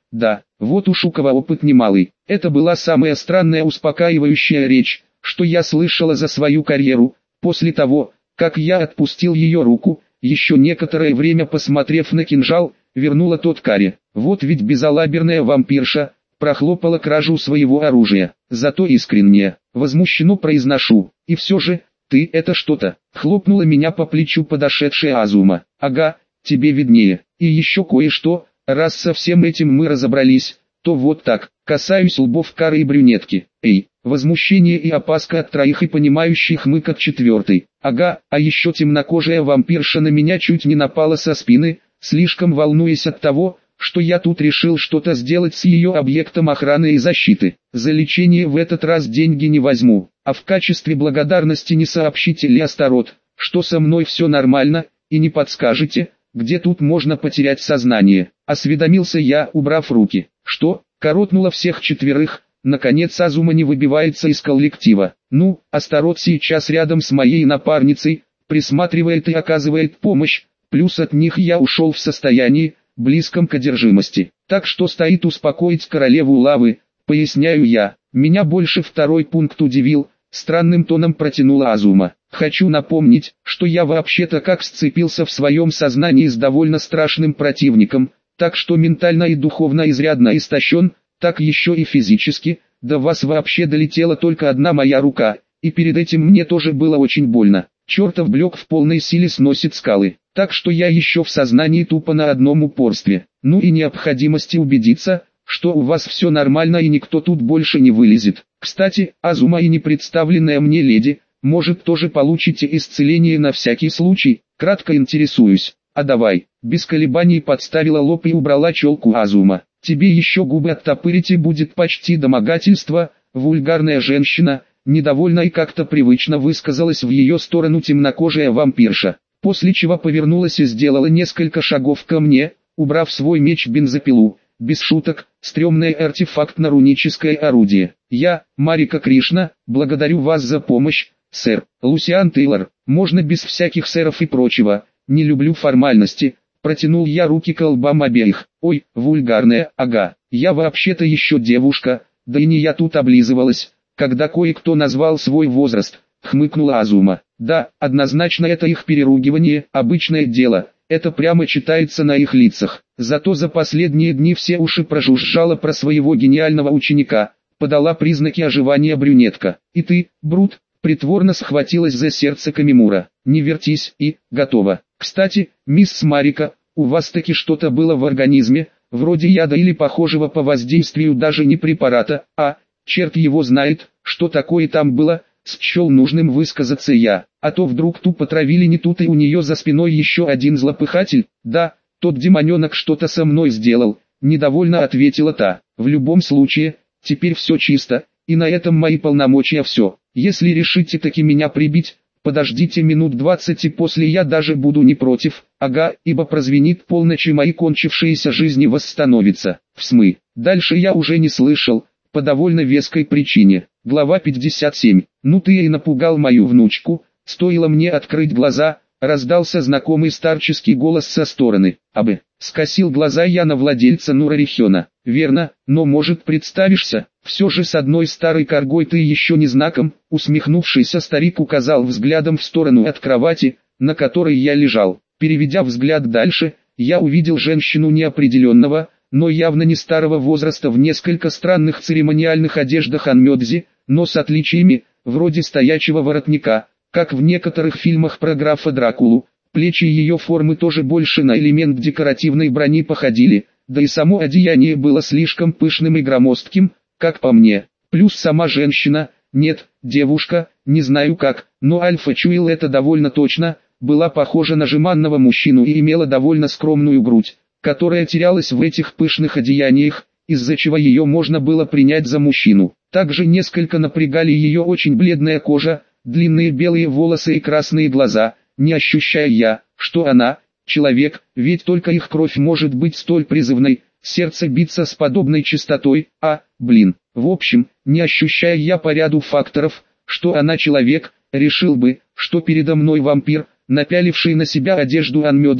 Да, вот уж у кого опыт немалый. Это была самая странная успокаивающая речь, что я слышала за свою карьеру. После того, как я отпустил ее руку, еще некоторое время посмотрев на кинжал, вернула тот каре. Вот ведь безалаберная вампирша, прохлопала кражу своего оружия. Зато искренне, возмущенно произношу. И все же, ты это что-то, хлопнула меня по плечу подошедшая Азума. Ага, тебе виднее. И еще кое-что, раз со всем этим мы разобрались, то вот так, касаюсь лбов Кары и брюнетки. Эй, возмущение и опаска от троих и понимающих мык от четвертой. Ага, а еще темнокожая вампирша на меня чуть не напала со спины, слишком волнуясь от того, что я тут решил что-то сделать с ее объектом охраны и защиты. За лечение в этот раз деньги не возьму, а в качестве благодарности не сообщите ли Астарот, что со мной все нормально, и не подскажете, где тут можно потерять сознание. Осведомился я, убрав руки. Что? Коротнула всех четверых. Наконец Азума не выбивается из коллектива. Ну, Астарот сейчас рядом с моей напарницей, присматривает и оказывает помощь, плюс от них я ушел в состоянии, близком к одержимости. Так что стоит успокоить королеву лавы, поясняю я. Меня больше второй пункт удивил, странным тоном протянула Азума. Хочу напомнить, что я вообще-то как сцепился в своем сознании с довольно страшным противником, так что ментально и духовно изрядно истощен, так еще и физически. До вас вообще долетела только одна моя рука, и перед этим мне тоже было очень больно. Чертов блек в полной силе сносит скалы, так что я еще в сознании тупо на одном упорстве. Ну и необходимости убедиться, что у вас все нормально и никто тут больше не вылезет. Кстати, Азума и непредставленная мне леди, может тоже получите исцеление на всякий случай, кратко интересуюсь. А давай, без колебаний подставила лоб и убрала челку Азума. Тебе еще губы оттопырить и будет почти домогательство, вульгарная женщина. Недовольно и как-то привычно высказалась в ее сторону темнокожая вампирша, после чего повернулась и сделала несколько шагов ко мне, убрав свой меч-бензопилу. Без шуток, стрёмное артефактно-руническое орудие. Я, Марика Кришна, благодарю вас за помощь, сэр. Лусиан Тейлор, можно без всяких сэров и прочего, не люблю формальности. Протянул я руки к лбам обеих. Ой, вульгарная, ага, я вообще-то еще девушка, да и не я тут облизывалась, когда кое-кто назвал свой возраст, хмыкнула Азума. Да, однозначно это их переругивание, обычное дело, это прямо читается на их лицах. Зато за последние дни все уши прожужжала про своего гениального ученика, подала признаки оживания брюнетка. И ты, Брут, притворно схватилась за сердце Камимура. Не вертись и, готово. Кстати, мисс Марика, у вас таки что-то было в организме, вроде яда или похожего по воздействию даже не препарата, а, черт его знает, что такое там было, счел нужным высказаться я, а то вдруг тупо травили не тут и у нее за спиной еще один злопыхатель. Да, тот демоненок что-то со мной сделал, недовольно ответила та. В любом случае, теперь все чисто, и на этом мои полномочия все. Если решите таки меня прибить, подождите минут двадцать и после я даже буду не против, ага, ибо прозвенит полночь и мои кончившиеся жизни восстановятся. В смы. Дальше я уже не слышал, по довольно веской причине. Глава пятьдесят семь. Ну ты и напугал мою внучку, стоило мне открыть глаза, раздался знакомый старческий голос со стороны. Абы, скосил глаза я на владельца Нурарихена. Верно, но может представишься, все же с одной старой коргой ты еще не знаком, усмехнувшийся старик указал взглядом в сторону от кровати, на которой я лежал. Переведя взгляд дальше, я увидел женщину неопределенного, но явно не старого возраста в несколько странных церемониальных одеждах Анмёдзи, но с отличиями, вроде стоячего воротника, как в некоторых фильмах про графа Дракулу. Плечи ее формы тоже больше на элемент декоративной брони походили, да и само одеяние было слишком пышным и громоздким, как по мне. Плюс сама женщина, нет, девушка, не знаю как, но Альфа чуял это довольно точно, была похожа на жеманного мужчину и имела довольно скромную грудь, которая терялась в этих пышных одеяниях, из-за чего ее можно было принять за мужчину. Также несколько напрягали ее очень бледная кожа, длинные белые волосы и красные глаза, не ощущая я, что она, человек, ведь только их кровь может быть столь призывной, сердце биться с подобной частотой, а, блин, в общем, не ощущая я по ряду факторов, что она человек, решил бы, что передо мной вампир, напяливший на себя одежду Анмёдзи,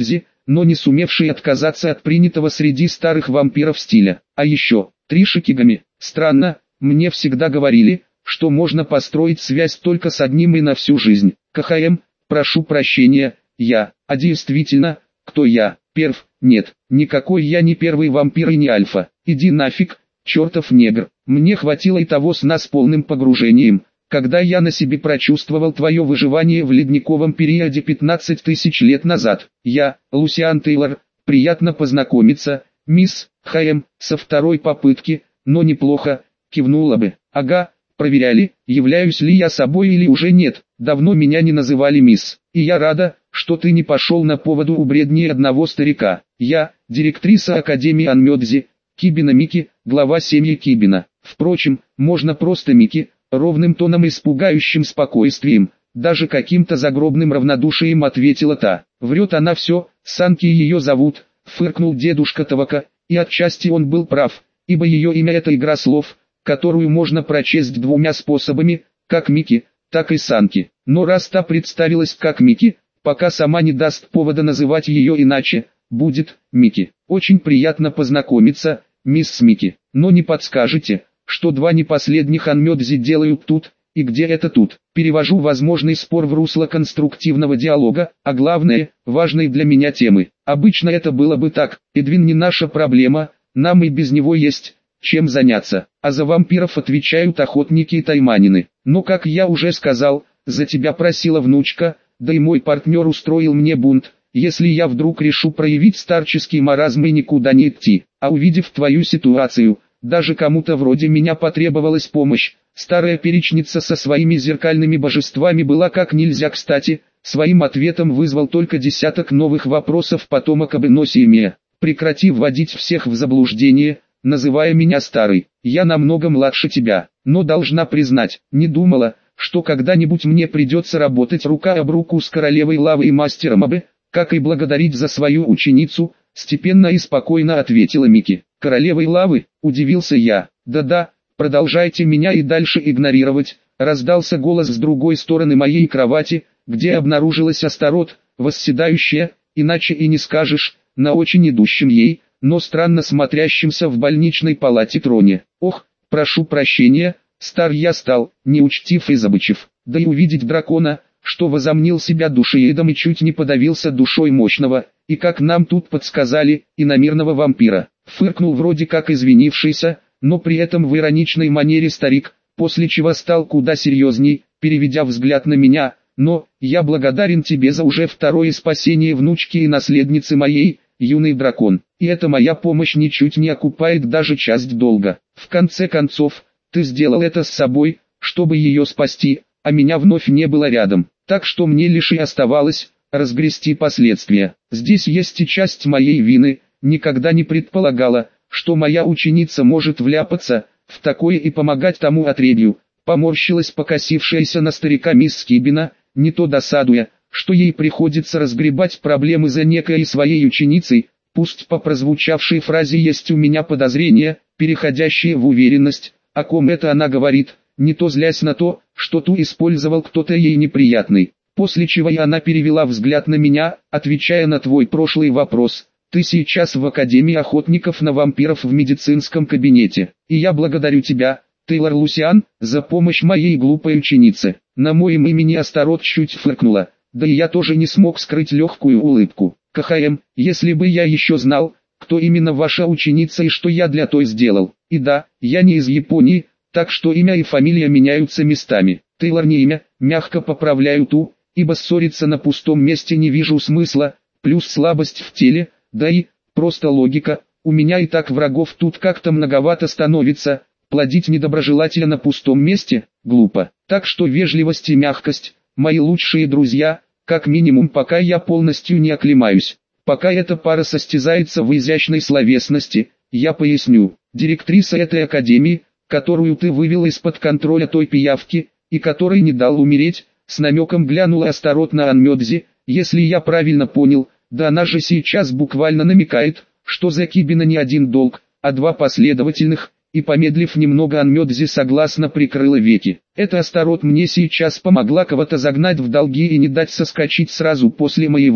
но не сумевший отказаться от принятого среди старых вампиров стиля. А еще, три шикигами. Странно, мне всегда говорили, что можно построить связь только с одним и на всю жизнь. КХМ, прошу прощения, я, а действительно, кто я? Перв, нет, никакой я не первый вампир и не альфа. Иди нафиг, чертов негр. Мне хватило и того сна с полным погружением, когда я на себе прочувствовал твое выживание в ледниковом периоде пятнадцать тысяч лет назад. Я, Лусиан Тейлор, приятно познакомиться, мисс ХМ, со второй попытки, но неплохо, кивнула бы. Ага, проверяли, являюсь ли я собой или уже нет, давно меня не называли мисс, и я рада, что ты не пошел на поводу у бредни одного старика. Я, директриса Академии Анмёдзи, Кибина Мики, глава семьи Кибина. Впрочем, можно просто Мики, ровным тоном и с пугающим спокойствием, даже каким-то загробным равнодушием ответила та. Врет она все, Санки ее зовут, фыркнул дедушка Тавака, и отчасти он был прав, ибо ее имя это игра слов, которую можно прочесть двумя способами, как Мики, так и Санки. Но раз та представилась как Мики, пока сама не даст повода называть ее иначе, будет Мики. Очень приятно познакомиться, мисс Мики. Но не подскажете, что два не последних Анмёдзи делают тут, и где это тут? Перевожу возможный спор в русло конструктивного диалога, а главное, важной для меня темы. Обычно это было бы так, Эдвин не наша проблема, нам и без него есть чем заняться. А за вампиров отвечают охотники и тайманины. Но как я уже сказал, за тебя просила внучка, да и мой партнер устроил мне бунт, если я вдруг решу проявить старческий маразм и никуда не идти. А увидев твою ситуацию, даже кому-то вроде меня потребовалась помощь. Старая перечница со своими зеркальными божествами была как нельзя кстати, своим ответом вызвал только десяток новых вопросов потомок об Эносиме. Прекрати вводить всех в заблуждение, называя меня старой. Я намного младше тебя, но должна признать, не думала, что когда-нибудь мне придется работать рука об руку с королевой лавы и мастером Абы, как и благодарить за свою ученицу, степенно и спокойно ответила Мики. Королевой лавы, удивился я. Да-да, продолжайте меня и дальше игнорировать, раздался голос с другой стороны моей кровати, где обнаружилась Астарот, восседающая, иначе и не скажешь, на очень идущем ей, но странно смотрящимся в больничной палате троне. Ох, прошу прощения, стар я стал, неучтив и забычив, да и увидеть дракона, что возомнил себя душеедом и чуть не подавился душой мощного, и как нам тут подсказали, иномирного вампира. Фыркнул вроде как извинившийся, но при этом в ироничной манере старик, после чего стал куда серьезней, переведя взгляд на меня, но, я благодарен тебе за уже второе спасение внучки и наследницы моей, юный дракон, и эта моя помощь ничуть не окупает даже часть долга. В конце концов, ты сделал это с собой, чтобы ее спасти, а меня вновь не было рядом, так что мне лишь и оставалось разгрести последствия. Здесь есть и часть моей вины, никогда не предполагала, что моя ученица может вляпаться в такое и помогать тому отребью. Поморщилась покосившаяся на старика мисс Кибина, не то досадуя, что ей приходится разгребать проблемы за некой своей ученицей, пусть по прозвучавшей фразе есть у меня подозрения, переходящие в уверенность, о ком это она говорит, не то злясь на то, что ту использовал кто-то ей неприятный. После чего и она перевела взгляд на меня, отвечая на твой прошлый вопрос. Ты сейчас в Академии охотников на вампиров в медицинском кабинете, и я благодарю тебя, Тейлор Лусиан, за помощь моей глупой ученице. На моем имени Астарот чуть фыркнула, да и я тоже не смог скрыть легкую улыбку. КХМ, если бы я еще знал, кто именно ваша ученица и что я для той сделал. И да, я не из Японии, так что имя и фамилия меняются местами. Тейлор не имя, мягко поправляю ту, ибо ссориться на пустом месте не вижу смысла, плюс слабость в теле, да и, просто логика, у меня и так врагов тут как-то многовато становится, плодить недоброжелателя на пустом месте, глупо. Так что вежливость и мягкость, мои лучшие друзья, как минимум пока я полностью не оклемаюсь. Пока эта пара состязается в изящной словесности, я поясню, директриса этой академии, которую ты вывел из-под контроля той пиявки, и которой не дал умереть, с намеком глянула Астарот на Анмёдзи, если я правильно понял, да она же сейчас буквально намекает, что за Кибина не один долг, а два последовательных, и помедлив немного Анмёдзи согласно прикрыла веки. Эта Астарот мне сейчас помогла кого-то загнать в долги и не дать соскочить сразу после моего,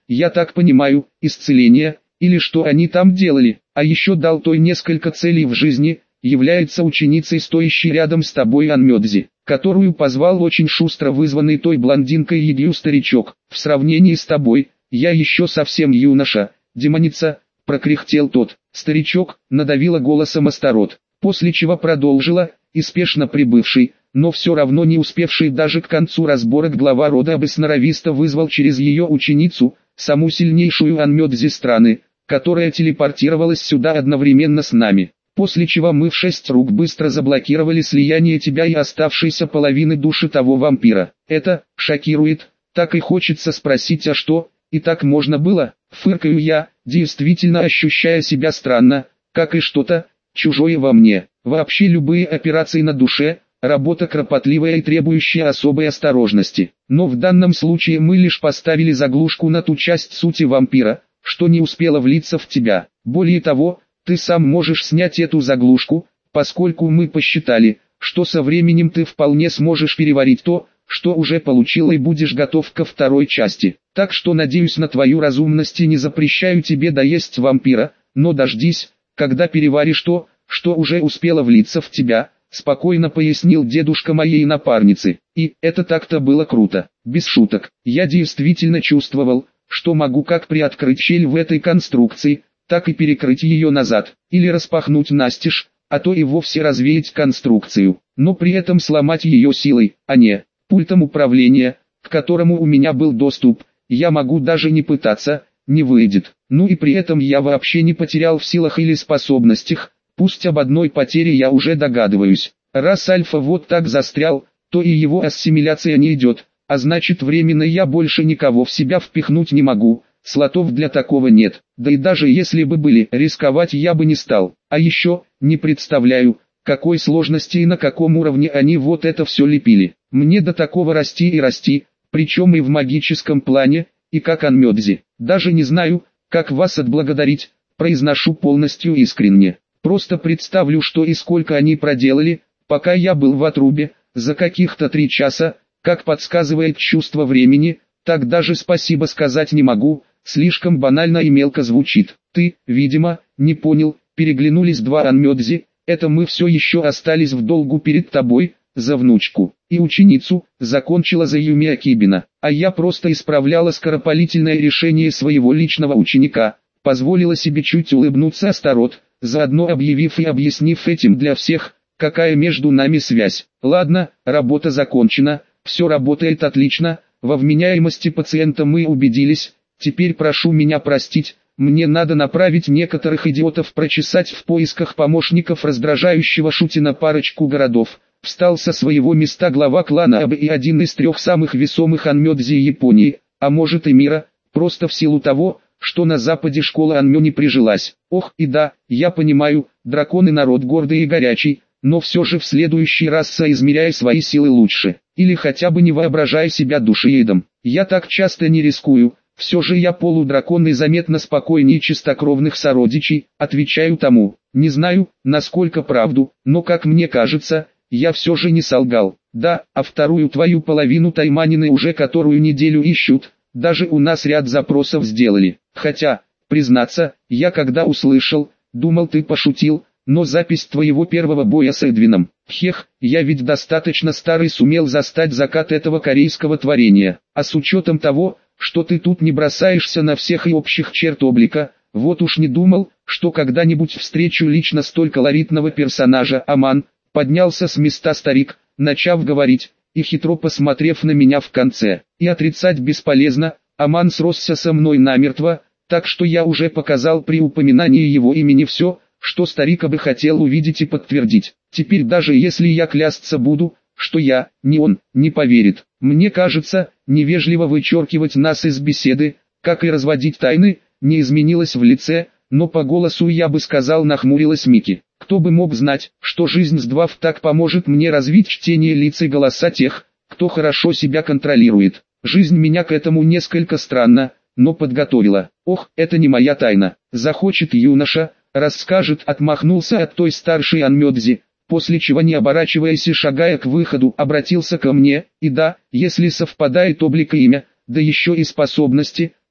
я так понимаю, исцеление, или что они там делали, а еще дал той несколько целей в жизни, является ученицей, стоящей рядом с тобой Анмёдзи, которую позвал очень шустро вызванный той блондинкой Егью старичок. В сравнении с тобой, я еще совсем юноша, демоница, прокряхтел тот. Старичок надавила голосом Астарот, после чего продолжила, и спешно прибывший, но все равно не успевший даже к концу разборок глава рода Абысноровиста вызвал через ее ученицу, саму сильнейшую Анмёдзи страны, которая телепортировалась сюда одновременно с нами. После чего мы в шесть рук быстро заблокировали слияние тебя и оставшейся половины души того вампира. Это шокирует, так и хочется спросить, а что, и так можно было? Фыркаю я, действительно ощущая себя странно, как и что-то чужое во мне. Вообще любые операции на душе, работа кропотливая и требующая особой осторожности. Но в данном случае мы лишь поставили заглушку на ту часть сути вампира, что не успела влиться в тебя. Более того, ты сам можешь снять эту заглушку, поскольку мы посчитали, что со временем ты вполне сможешь переварить то, что уже получил, и будешь готов ко второй части. Так что надеюсь на твою разумность и не запрещаю тебе доесть вампира, но дождись, когда переваришь то, что уже успело влиться в тебя, спокойно пояснил дедушка моей напарницы. И это так-то было круто, без шуток. Я действительно чувствовал, что могу как приоткрыть щель в этой конструкции, так и перекрыть ее назад, или распахнуть настежь, а то и вовсе развеять конструкцию, но при этом сломать ее силой, а не пультом управления, к которому у меня был доступ. Я могу даже не пытаться, не выйдет. Ну и при этом я вообще не потерял в силах или способностях, пусть об одной потере я уже догадываюсь. Раз Альфа вот так застрял, то и его ассимиляция не идет, а значит временно я больше никого в себя впихнуть не могу. Слотов для такого нет, да и даже если бы были, рисковать я бы не стал. А еще, не представляю, какой сложности и на каком уровне они вот это все лепили. Мне до такого расти и расти, причем и в магическом плане, и как Анмёдзи. Даже не знаю, как вас отблагодарить, произношу полностью искренне. Просто представлю, что и сколько они проделали, пока я был в отрубе, за каких-то три часа, как подсказывает чувство времени, так даже спасибо сказать не могу. Слишком банально и мелко звучит. Ты, видимо, не понял, переглянулись два Анмёдзи, это мы все еще остались в долгу перед тобой, за внучку и ученицу, закончила за Юми Акибина, а я просто исправляла скоропалительное решение своего личного ученика, позволила себе чуть улыбнуться Астарот, заодно объявив и объяснив этим для всех, какая между нами связь. Ладно, работа закончена, все работает отлично, во вменяемости пациента мы убедились. Теперь прошу меня простить, мне надо направить некоторых идиотов прочесать в поисках помощников раздражающего Шутина парочку городов. Встал со своего места глава клана Абы и один из трех самых весомых Анмёдзи Японии, а может и мира, просто в силу того, что на западе школа Анмё не прижилась. Ох, и да, я понимаю, драконы народ гордый и горячий, но все же в следующий раз соизмеряй свои силы лучше, или хотя бы не воображай себя душеедом. Я так часто не рискую. Все же я полудракон и заметно спокойнее чистокровных сородичей, отвечаю тому. Не знаю, насколько правду, но как мне кажется, я все же не солгал. Да, а вторую твою половину тайманины уже которую неделю ищут, даже у нас ряд запросов сделали. Хотя, признаться, я когда услышал, думал ты пошутил, но запись твоего первого боя с Эдвином. Хех, я ведь достаточно старый сумел застать закат этого корейского творения, а с учетом того, что ты тут не бросаешься на всех и общих черт облика, вот уж не думал, что когда-нибудь встречу лично столь колоритного персонажа. Аман, поднялся с места старик, начав говорить, и хитро посмотрев на меня в конце. И отрицать бесполезно, Аман сросся со мной намертво, так что я уже показал при упоминании его имени все, что старик бы хотел увидеть и подтвердить. Теперь даже если я клясться буду, что я, не он, не поверит. Мне кажется, невежливо вычеркивать нас из беседы, как и разводить тайны, не изменилось в лице, но по голосу я бы сказал, нахмурилась Мики. Кто бы мог знать, что жизнь с Двав так поможет мне развить чтение лиц и голоса тех, кто хорошо себя контролирует. Жизнь меня к этому несколько странно, но подготовила. Ох, это не моя тайна. Захочет юноша, расскажет, отмахнулся от той старшей Анмёдзи. После чего, не оборачиваясь и шагая к выходу, обратился ко мне, и да, если совпадает облик и имя, да еще и способности,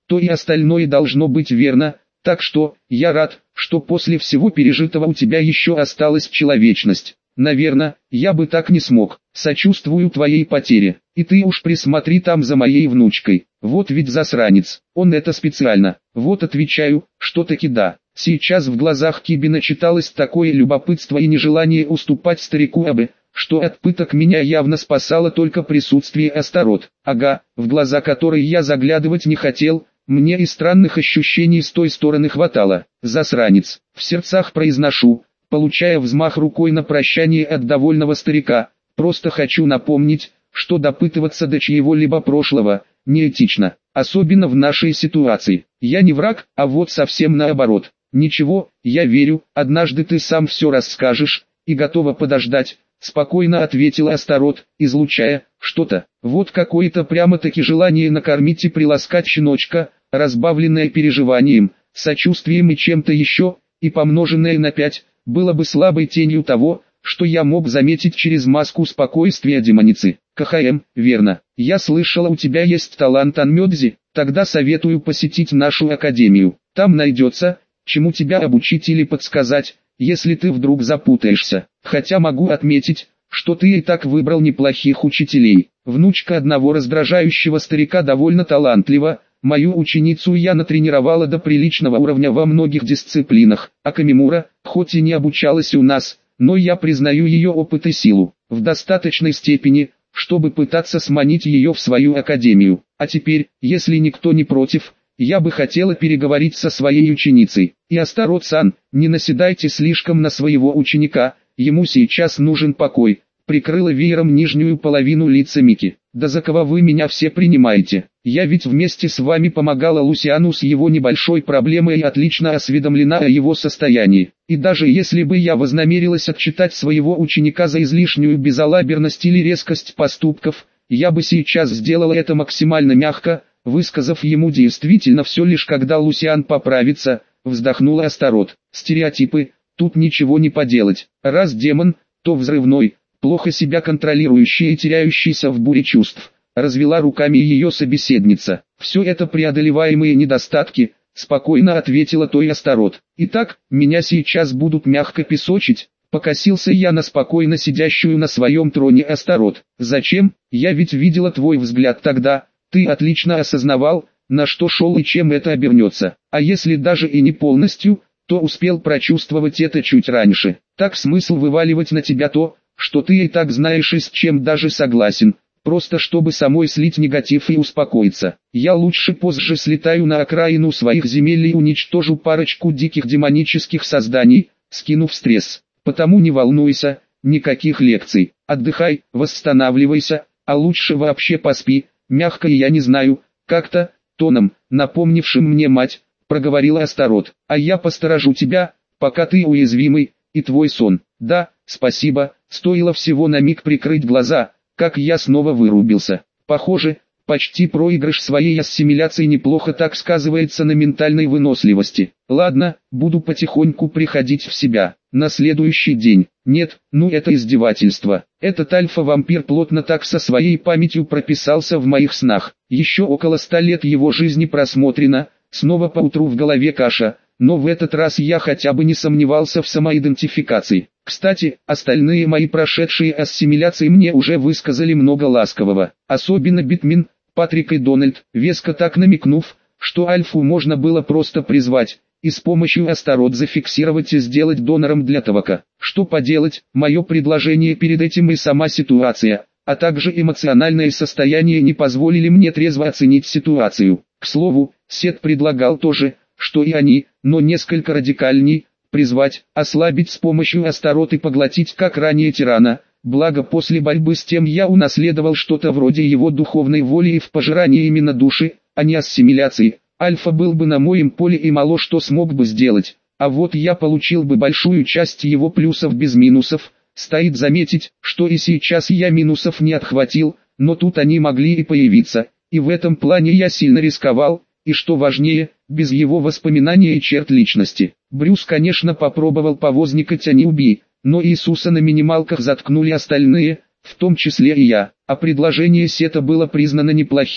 то и остальное должно быть верно, так что, я рад, что после всего пережитого у тебя еще осталась человечность. Наверное, я бы так не смог. Сочувствую твоей потере. И ты уж присмотри там за моей внучкой. Вот ведь засранец. Он это специально. Вот отвечаю, что таки да. Сейчас в глазах Кибина читалось такое любопытство и нежелание уступать старику Абе, что от пыток меня явно спасало только присутствие Астарот. Ага, в глаза которой я заглядывать не хотел, мне и странных ощущений с той стороны хватало. Засранец. В сердцах произношу, получая взмах рукой на прощание от довольного старика. Просто хочу напомнить, что допытываться до чьего-либо прошлого неэтично, особенно в нашей ситуации. Я не враг, а вот совсем наоборот. Ничего, я верю, однажды ты сам все расскажешь, и готова подождать, спокойно ответила Астарот, излучая что-то. Вот какое-то прямо-таки желание накормить и приласкать щеночка, разбавленное переживанием, сочувствием и чем-то еще, и помноженное на пять, было бы слабой тенью того, что я мог заметить через маску спокойствия демоницы. КХМ, верно. Я слышала, у тебя есть талант Анмёдзи, тогда советую посетить нашу академию. Там найдется, чему тебя обучить или подсказать, если ты вдруг запутаешься. Хотя могу отметить, что ты и так выбрал неплохих учителей. Внучка одного раздражающего старика довольно талантлива. Мою ученицу я натренировала до приличного уровня во многих дисциплинах, а Камимура, хоть и не обучалась у нас, но я признаю ее опыт и силу, в достаточной степени, чтобы пытаться сманить ее в свою академию. А теперь, если никто не против, я бы хотела переговорить со своей ученицей. И Астарот-сан, не наседайте слишком на своего ученика, ему сейчас нужен покой. Прикрыла веером нижнюю половину лица Мики. Да за кого вы меня все принимаете? Я ведь вместе с вами помогала Лусиану с его небольшой проблемой и отлично осведомлена о его состоянии. И даже если бы я вознамерилась отчитать своего ученика за излишнюю безалаберность или резкость поступков, я бы сейчас сделала это максимально мягко, высказав ему действительно все лишь когда Лусиан поправится, вздохнула Астарот. Стереотипы, тут ничего не поделать. Раз демон, то взрывной. Плохо себя контролирующая и теряющаяся в буре чувств, развела руками ее собеседница. Все это преодолеваемые недостатки, спокойно ответила той Астарот. Итак, меня сейчас будут мягко песочить, покосился я на спокойно сидящую на своем троне Астарот. Зачем? Я ведь видела твой взгляд тогда, ты отлично осознавал, на что шел и чем это обернется. А если даже и не полностью, то успел прочувствовать это чуть раньше. Так смысл вываливать на тебя то, что ты и так знаешь и с чем даже согласен, просто чтобы самой слить негатив и успокоиться. Я лучше позже слетаю на окраину своих земель и уничтожу парочку диких демонических созданий, скинув стресс. Потому не волнуйся, никаких лекций, отдыхай, восстанавливайся, а лучше вообще поспи, мягко и я не знаю, как-то, тоном, напомнившим мне мать, проговорила Астарот. А я посторожу тебя, пока ты уязвимый, и твой сон. Да, спасибо. Стоило всего на миг прикрыть глаза, как я снова вырубился. Похоже, почти проигрыш своей ассимиляции неплохо так сказывается на ментальной выносливости. Ладно, буду потихоньку приходить в себя. На следующий день. Нет, ну это издевательство. Этот альфа-вампир плотно так со своей памятью прописался в моих снах. Еще около ста лет его жизни просмотрено, снова поутру в голове каша. Но в этот раз я хотя бы не сомневался в самоидентификации. Кстати, остальные мои прошедшие ассимиляции мне уже высказали много ласкового. Особенно Битмин, Патрик и Дональд, веско так намекнув, что Альфу можно было просто призвать, и с помощью Астарот зафиксировать и сделать донором для Тавака. Что поделать, мое предложение перед этим и сама ситуация, а также эмоциональное состояние не позволили мне трезво оценить ситуацию. К слову, Сет предлагал тоже, что и они, но несколько радикальней, призвать, ослабить с помощью Астарот и поглотить как ранее тирана, благо после борьбы с тем я унаследовал что-то вроде его духовной воли и в пожирании именно души, а не ассимиляции. Альфа был бы на моем поле и мало что смог бы сделать, а вот я получил бы большую часть его плюсов без минусов. Стоит заметить, что и сейчас я минусов не отхватил, но тут они могли и появиться, и в этом плане я сильно рисковал. И что важнее, без его воспоминания и черт личности. Брюс, конечно, попробовал повозникать, а не убий, но Иисуса на минималках заткнули остальные, в том числе и я, а предложение Сета было признано неплохим.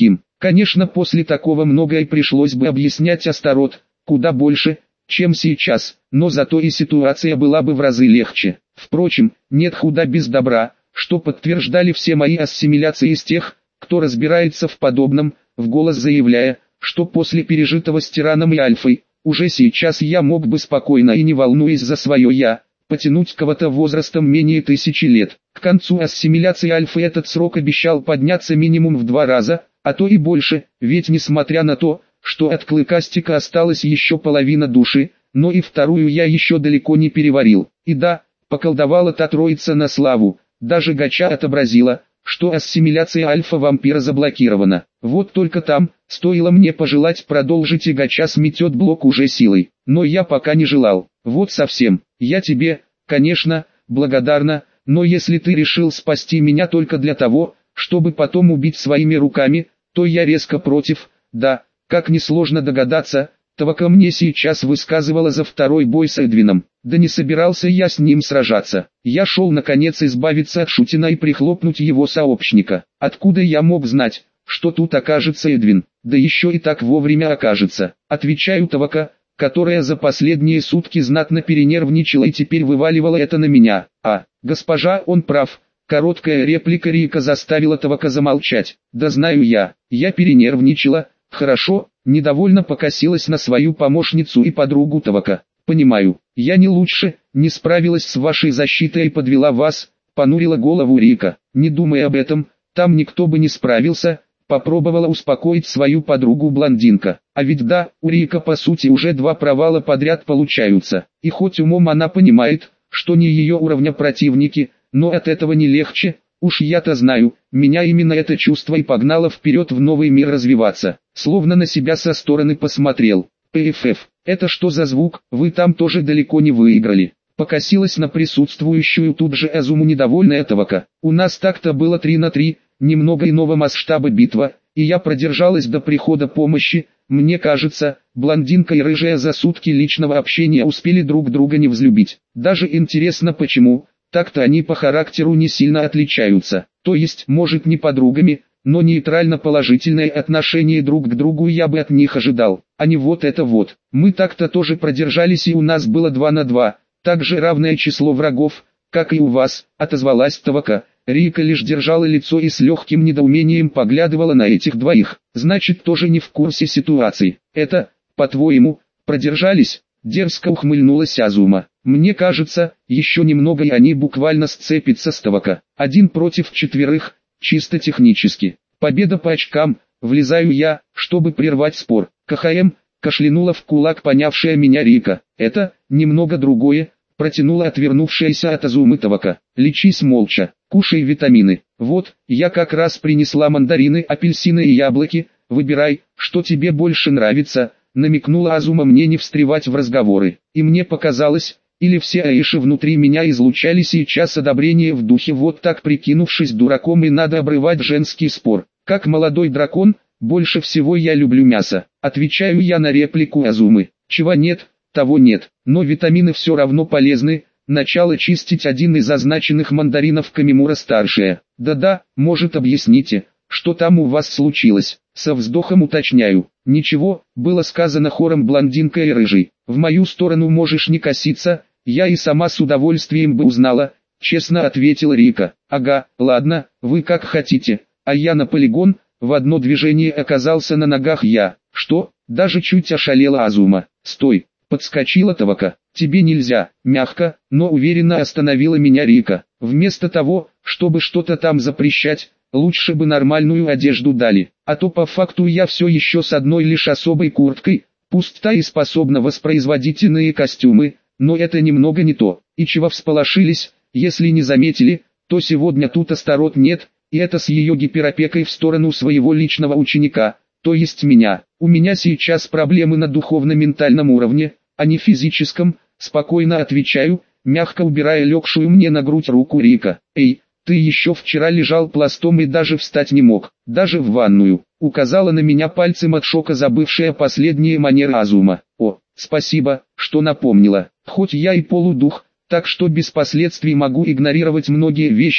Конечно, после такого многое пришлось бы объяснять Астарот, куда больше, чем сейчас, но зато и ситуация была бы в разы легче. Впрочем, нет худа без добра, что подтверждали все мои ассимиляции из тех, кто разбирается в подобном, в голос заявляя, что после пережитого с Тираном и Альфой, уже сейчас я мог бы спокойно и не волнуясь за свое «я», потянуть кого-то возрастом менее тысячи лет. К концу ассимиляции Альфы этот срок обещал подняться минимум в два раза, а то и больше, ведь несмотря на то, что от Клыкастика осталась еще половина души, но и вторую я еще далеко не переварил. И да, поколдовала та троица на славу, даже Гача отобразила, что ассимиляция альфа-вампира заблокирована. Вот только там, стоило мне пожелать продолжить, и Гача сметет блок уже силой. Но я пока не желал. Вот совсем. Я тебе, конечно, благодарна, но если ты решил спасти меня только для того, чтобы потом убить своими руками, то я резко против. Да, как несложно догадаться, Тавака мне сейчас высказывала за второй бой с Эдвином. Да не собирался я с ним сражаться. Я шел наконец избавиться от Шутина и прихлопнуть его сообщника. Откуда я мог знать, что тут окажется Эдвин, да еще и так вовремя окажется? Отвечаю Тавака, которая за последние сутки знатно перенервничала и теперь вываливала это на меня. А, госпожа, он прав. Короткая реплика Рика заставила Тавака замолчать. Да знаю я, я перенервничала. Хорошо, недовольно покосилась на свою помощницу и подругу Тавака. Понимаю, я не лучше, не справилась с вашей защитой и подвела вас, понурила голову Рика. Не думай об этом, там никто бы не справился, попробовала успокоить свою подругу блондинка. А ведь да, у Рика по сути уже два провала подряд получаются. И хоть умом она понимает, что не ее уровня противники, но от этого не легче. Уж я-то знаю, меня именно это чувство и погнало вперед в новый мир развиваться. Словно на себя со стороны посмотрел. ПФФ, это что за звук, вы там тоже далеко не выиграли. Покосилась на присутствующую тут же Азуму недовольная Тавака. У нас так-то было три на три, немного иного масштаба битва, и я продержалась до прихода помощи. Мне кажется, блондинка и рыжая за сутки личного общения успели друг друга не взлюбить. Даже интересно почему. Так-то они по характеру не сильно отличаются, то есть, может, не подругами, но нейтрально-положительное отношение друг к другу я бы от них ожидал, а не вот это вот. Мы так-то тоже продержались, и у нас было два на два, также равное число врагов, как и у вас, отозвалась Тавака. Рика лишь держала лицо и с легким недоумением поглядывала на этих двоих. Значит, тоже не в курсе ситуации. Это, по-твоему, продержались? Дерзко ухмыльнулась Азума. Мне кажется, еще немного и они буквально сцепятся с Тавака. Один против четверых, чисто технически. Победа по очкам, влезаю я, чтобы прервать спор. КХМ, кашлянула в кулак понявшая меня Рика. Это, немного другое, протянула отвернувшаяся от Азумы Тавака. Лечись молча, кушай витамины. Вот, я как раз принесла мандарины, апельсины и яблоки, выбирай, что тебе больше нравится. Намекнула Азума мне не встревать в разговоры. И мне показалось, или все аиши внутри меня излучали сейчас одобрение в духе вот так прикинувшись дураком и надо обрывать женский спор. Как молодой дракон, больше всего я люблю мясо. Отвечаю я на реплику Азумы. Чего нет, того нет. Но витамины все равно полезны. Начало чистить один из означенных мандаринов Камимура-старшая. Да-да, может объясните, что там у вас случилось? Со вздохом уточняю. Ничего, было сказано хором блондинка и рыжий. В мою сторону можешь не коситься, я и сама с удовольствием бы узнала, честно ответил Рика. Ага, ладно, вы как хотите, а я на полигон. В одно движение оказался на ногах я. Что? Даже чуть ошалела Азума. Стой, подскочила Тавака. Тебе нельзя, мягко, но уверенно остановила меня Рика. Вместо того, чтобы что-то там запрещать, лучше бы нормальную одежду дали, а то по факту я все еще с одной лишь особой курткой, пусть та и способна воспроизводить иные костюмы, но это немного не то. И чего всполошились, если не заметили, то сегодня тут Астарот нет, и это с ее гиперопекой в сторону своего личного ученика, то есть меня. У меня сейчас проблемы на духовно-ментальном уровне, а не физическом, спокойно отвечаю, мягко убирая легшую мне на грудь руку Рика. Эй, ты еще вчера лежал пластом и даже встать не мог, даже в ванную, указала на меня пальцем от шока забывшая последние манеры Азума. О, спасибо, что напомнила, хоть я и полудух, так что без последствий могу игнорировать многие вещи,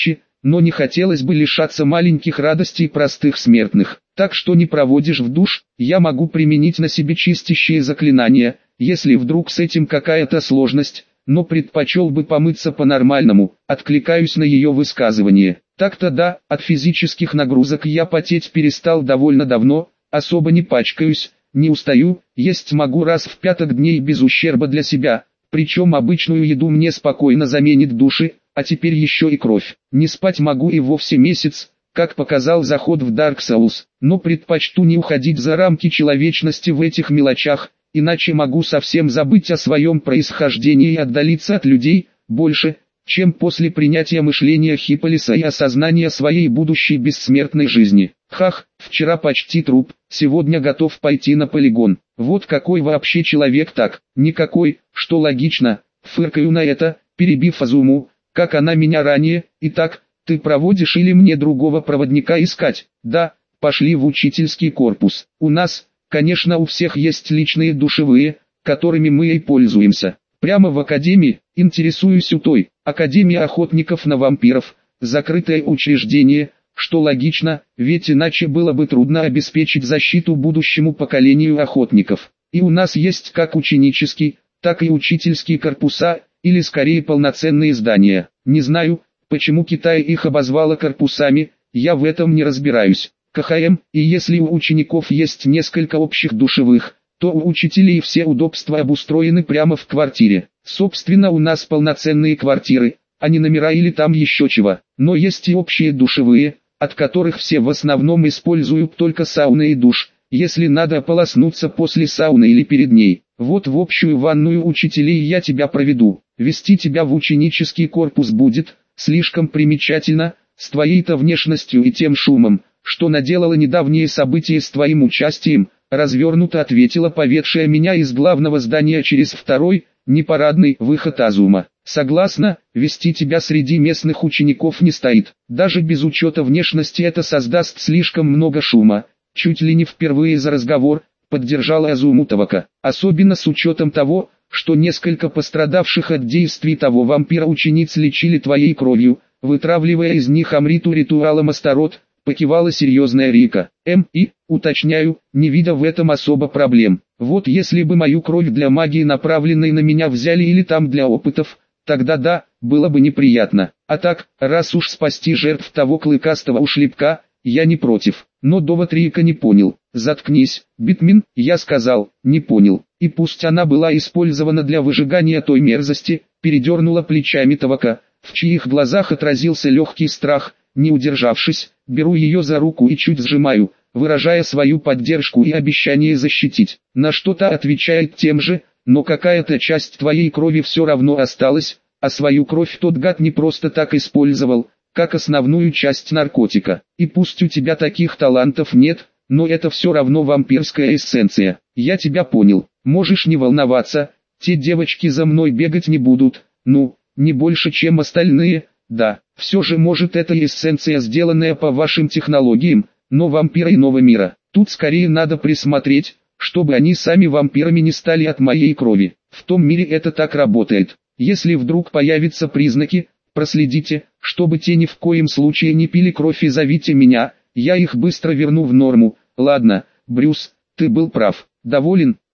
но не хотелось бы лишаться маленьких радостей простых смертных. Так что не проводишь в душ, я могу применить на себе чистящие заклинания, если вдруг с этим какая-то сложность, но предпочел бы помыться по-нормальному, откликаюсь на ее высказывание. Так-то да, от физических нагрузок я потеть перестал довольно давно, особо не пачкаюсь, не устаю, есть могу раз в пяток дней без ущерба для себя, причем обычную еду мне спокойно заменит души, а теперь еще и кровь. Не спать могу и вовсе месяц, как показал заход в Dark Souls, но предпочту не уходить за рамки человечности в этих мелочах, иначе могу совсем забыть о своем происхождении и отдалиться от людей, больше, чем после принятия мышления Хипполиса и осознания своей будущей бессмертной жизни. Хах, вчера почти труп, сегодня готов пойти на полигон. Вот какой вообще человек так, никакой, что логично, фыркаю на это, перебив Азуму, как она меня ранее, итак, ты проводишь или мне другого проводника искать? Да, пошли в учительский корпус. У нас, конечно, у всех есть личные душевые, которыми мы и пользуемся. Прямо в академии, интересуюсь у той, Академия охотников на вампиров, закрытое учреждение, что логично, ведь иначе было бы трудно обеспечить защиту будущему поколению охотников. И у нас есть как ученический, так и учительские корпуса, или скорее полноценные здания. Не знаю, почему Китай их обозвала корпусами, я в этом не разбираюсь. КХМ, и если у учеников есть несколько общих душевых, то у учителей все удобства обустроены прямо в квартире. Собственно, у нас полноценные квартиры, а не номера или там еще чего. Но есть и общие душевые, от которых все в основном используют только сауны и душ, если надо ополоснуться после сауны или перед ней. Вот в общую ванную учителей я тебя проведу. Вести тебя в ученический корпус будет слишком примечательно, с твоей-то внешностью и тем шумом, что наделало недавние события с твоим участием, развернуто ответила поведшая меня из главного здания через второй, непарадный выход Азума. Согласна, вести тебя среди местных учеников не стоит. Даже без учета внешности это создаст слишком много шума. Чуть ли не впервые за разговор, поддержала Азуму Тавака. Особенно с учетом того, что несколько пострадавших от действий того вампира учениц лечили твоей кровью, вытравливая из них амриту ритуалом Астарот, покивала серьезная Рика. М. И, уточняю, не видя в этом особо проблем. Вот если бы мою кровь для магии направленной на меня взяли или там для опытов, тогда да, было бы неприятно. А так, раз уж спасти жертв того клыкастого ушлепка, я не против. Но довод Рика не понял. Заткнись, Битмин, я сказал, не понял. И пусть она была использована для выжигания той мерзости, передернула плечами Тавака, в чьих глазах отразился легкий страх. Не удержавшись, беру ее за руку и чуть сжимаю, выражая свою поддержку и обещание защитить. На что-то отвечает тем же, но какая-то часть твоей крови все равно осталась, а свою кровь тот гад не просто так использовал, как основную часть наркотика. И пусть у тебя таких талантов нет, но это все равно вампирская эссенция. Я тебя понял, можешь не волноваться, те девочки за мной бегать не будут, ну, не больше чем остальные. Да, все же может это эссенция, сделанная по вашим технологиям, но вампиры иного мира. Тут скорее надо присмотреть, чтобы они сами вампирами не стали от моей крови. В том мире это так работает. Если вдруг появятся признаки, проследите, чтобы те ни в коем случае не пили кровь и зовите меня, я их быстро верну в норму. Ладно, Брюс, ты был прав. Доволен?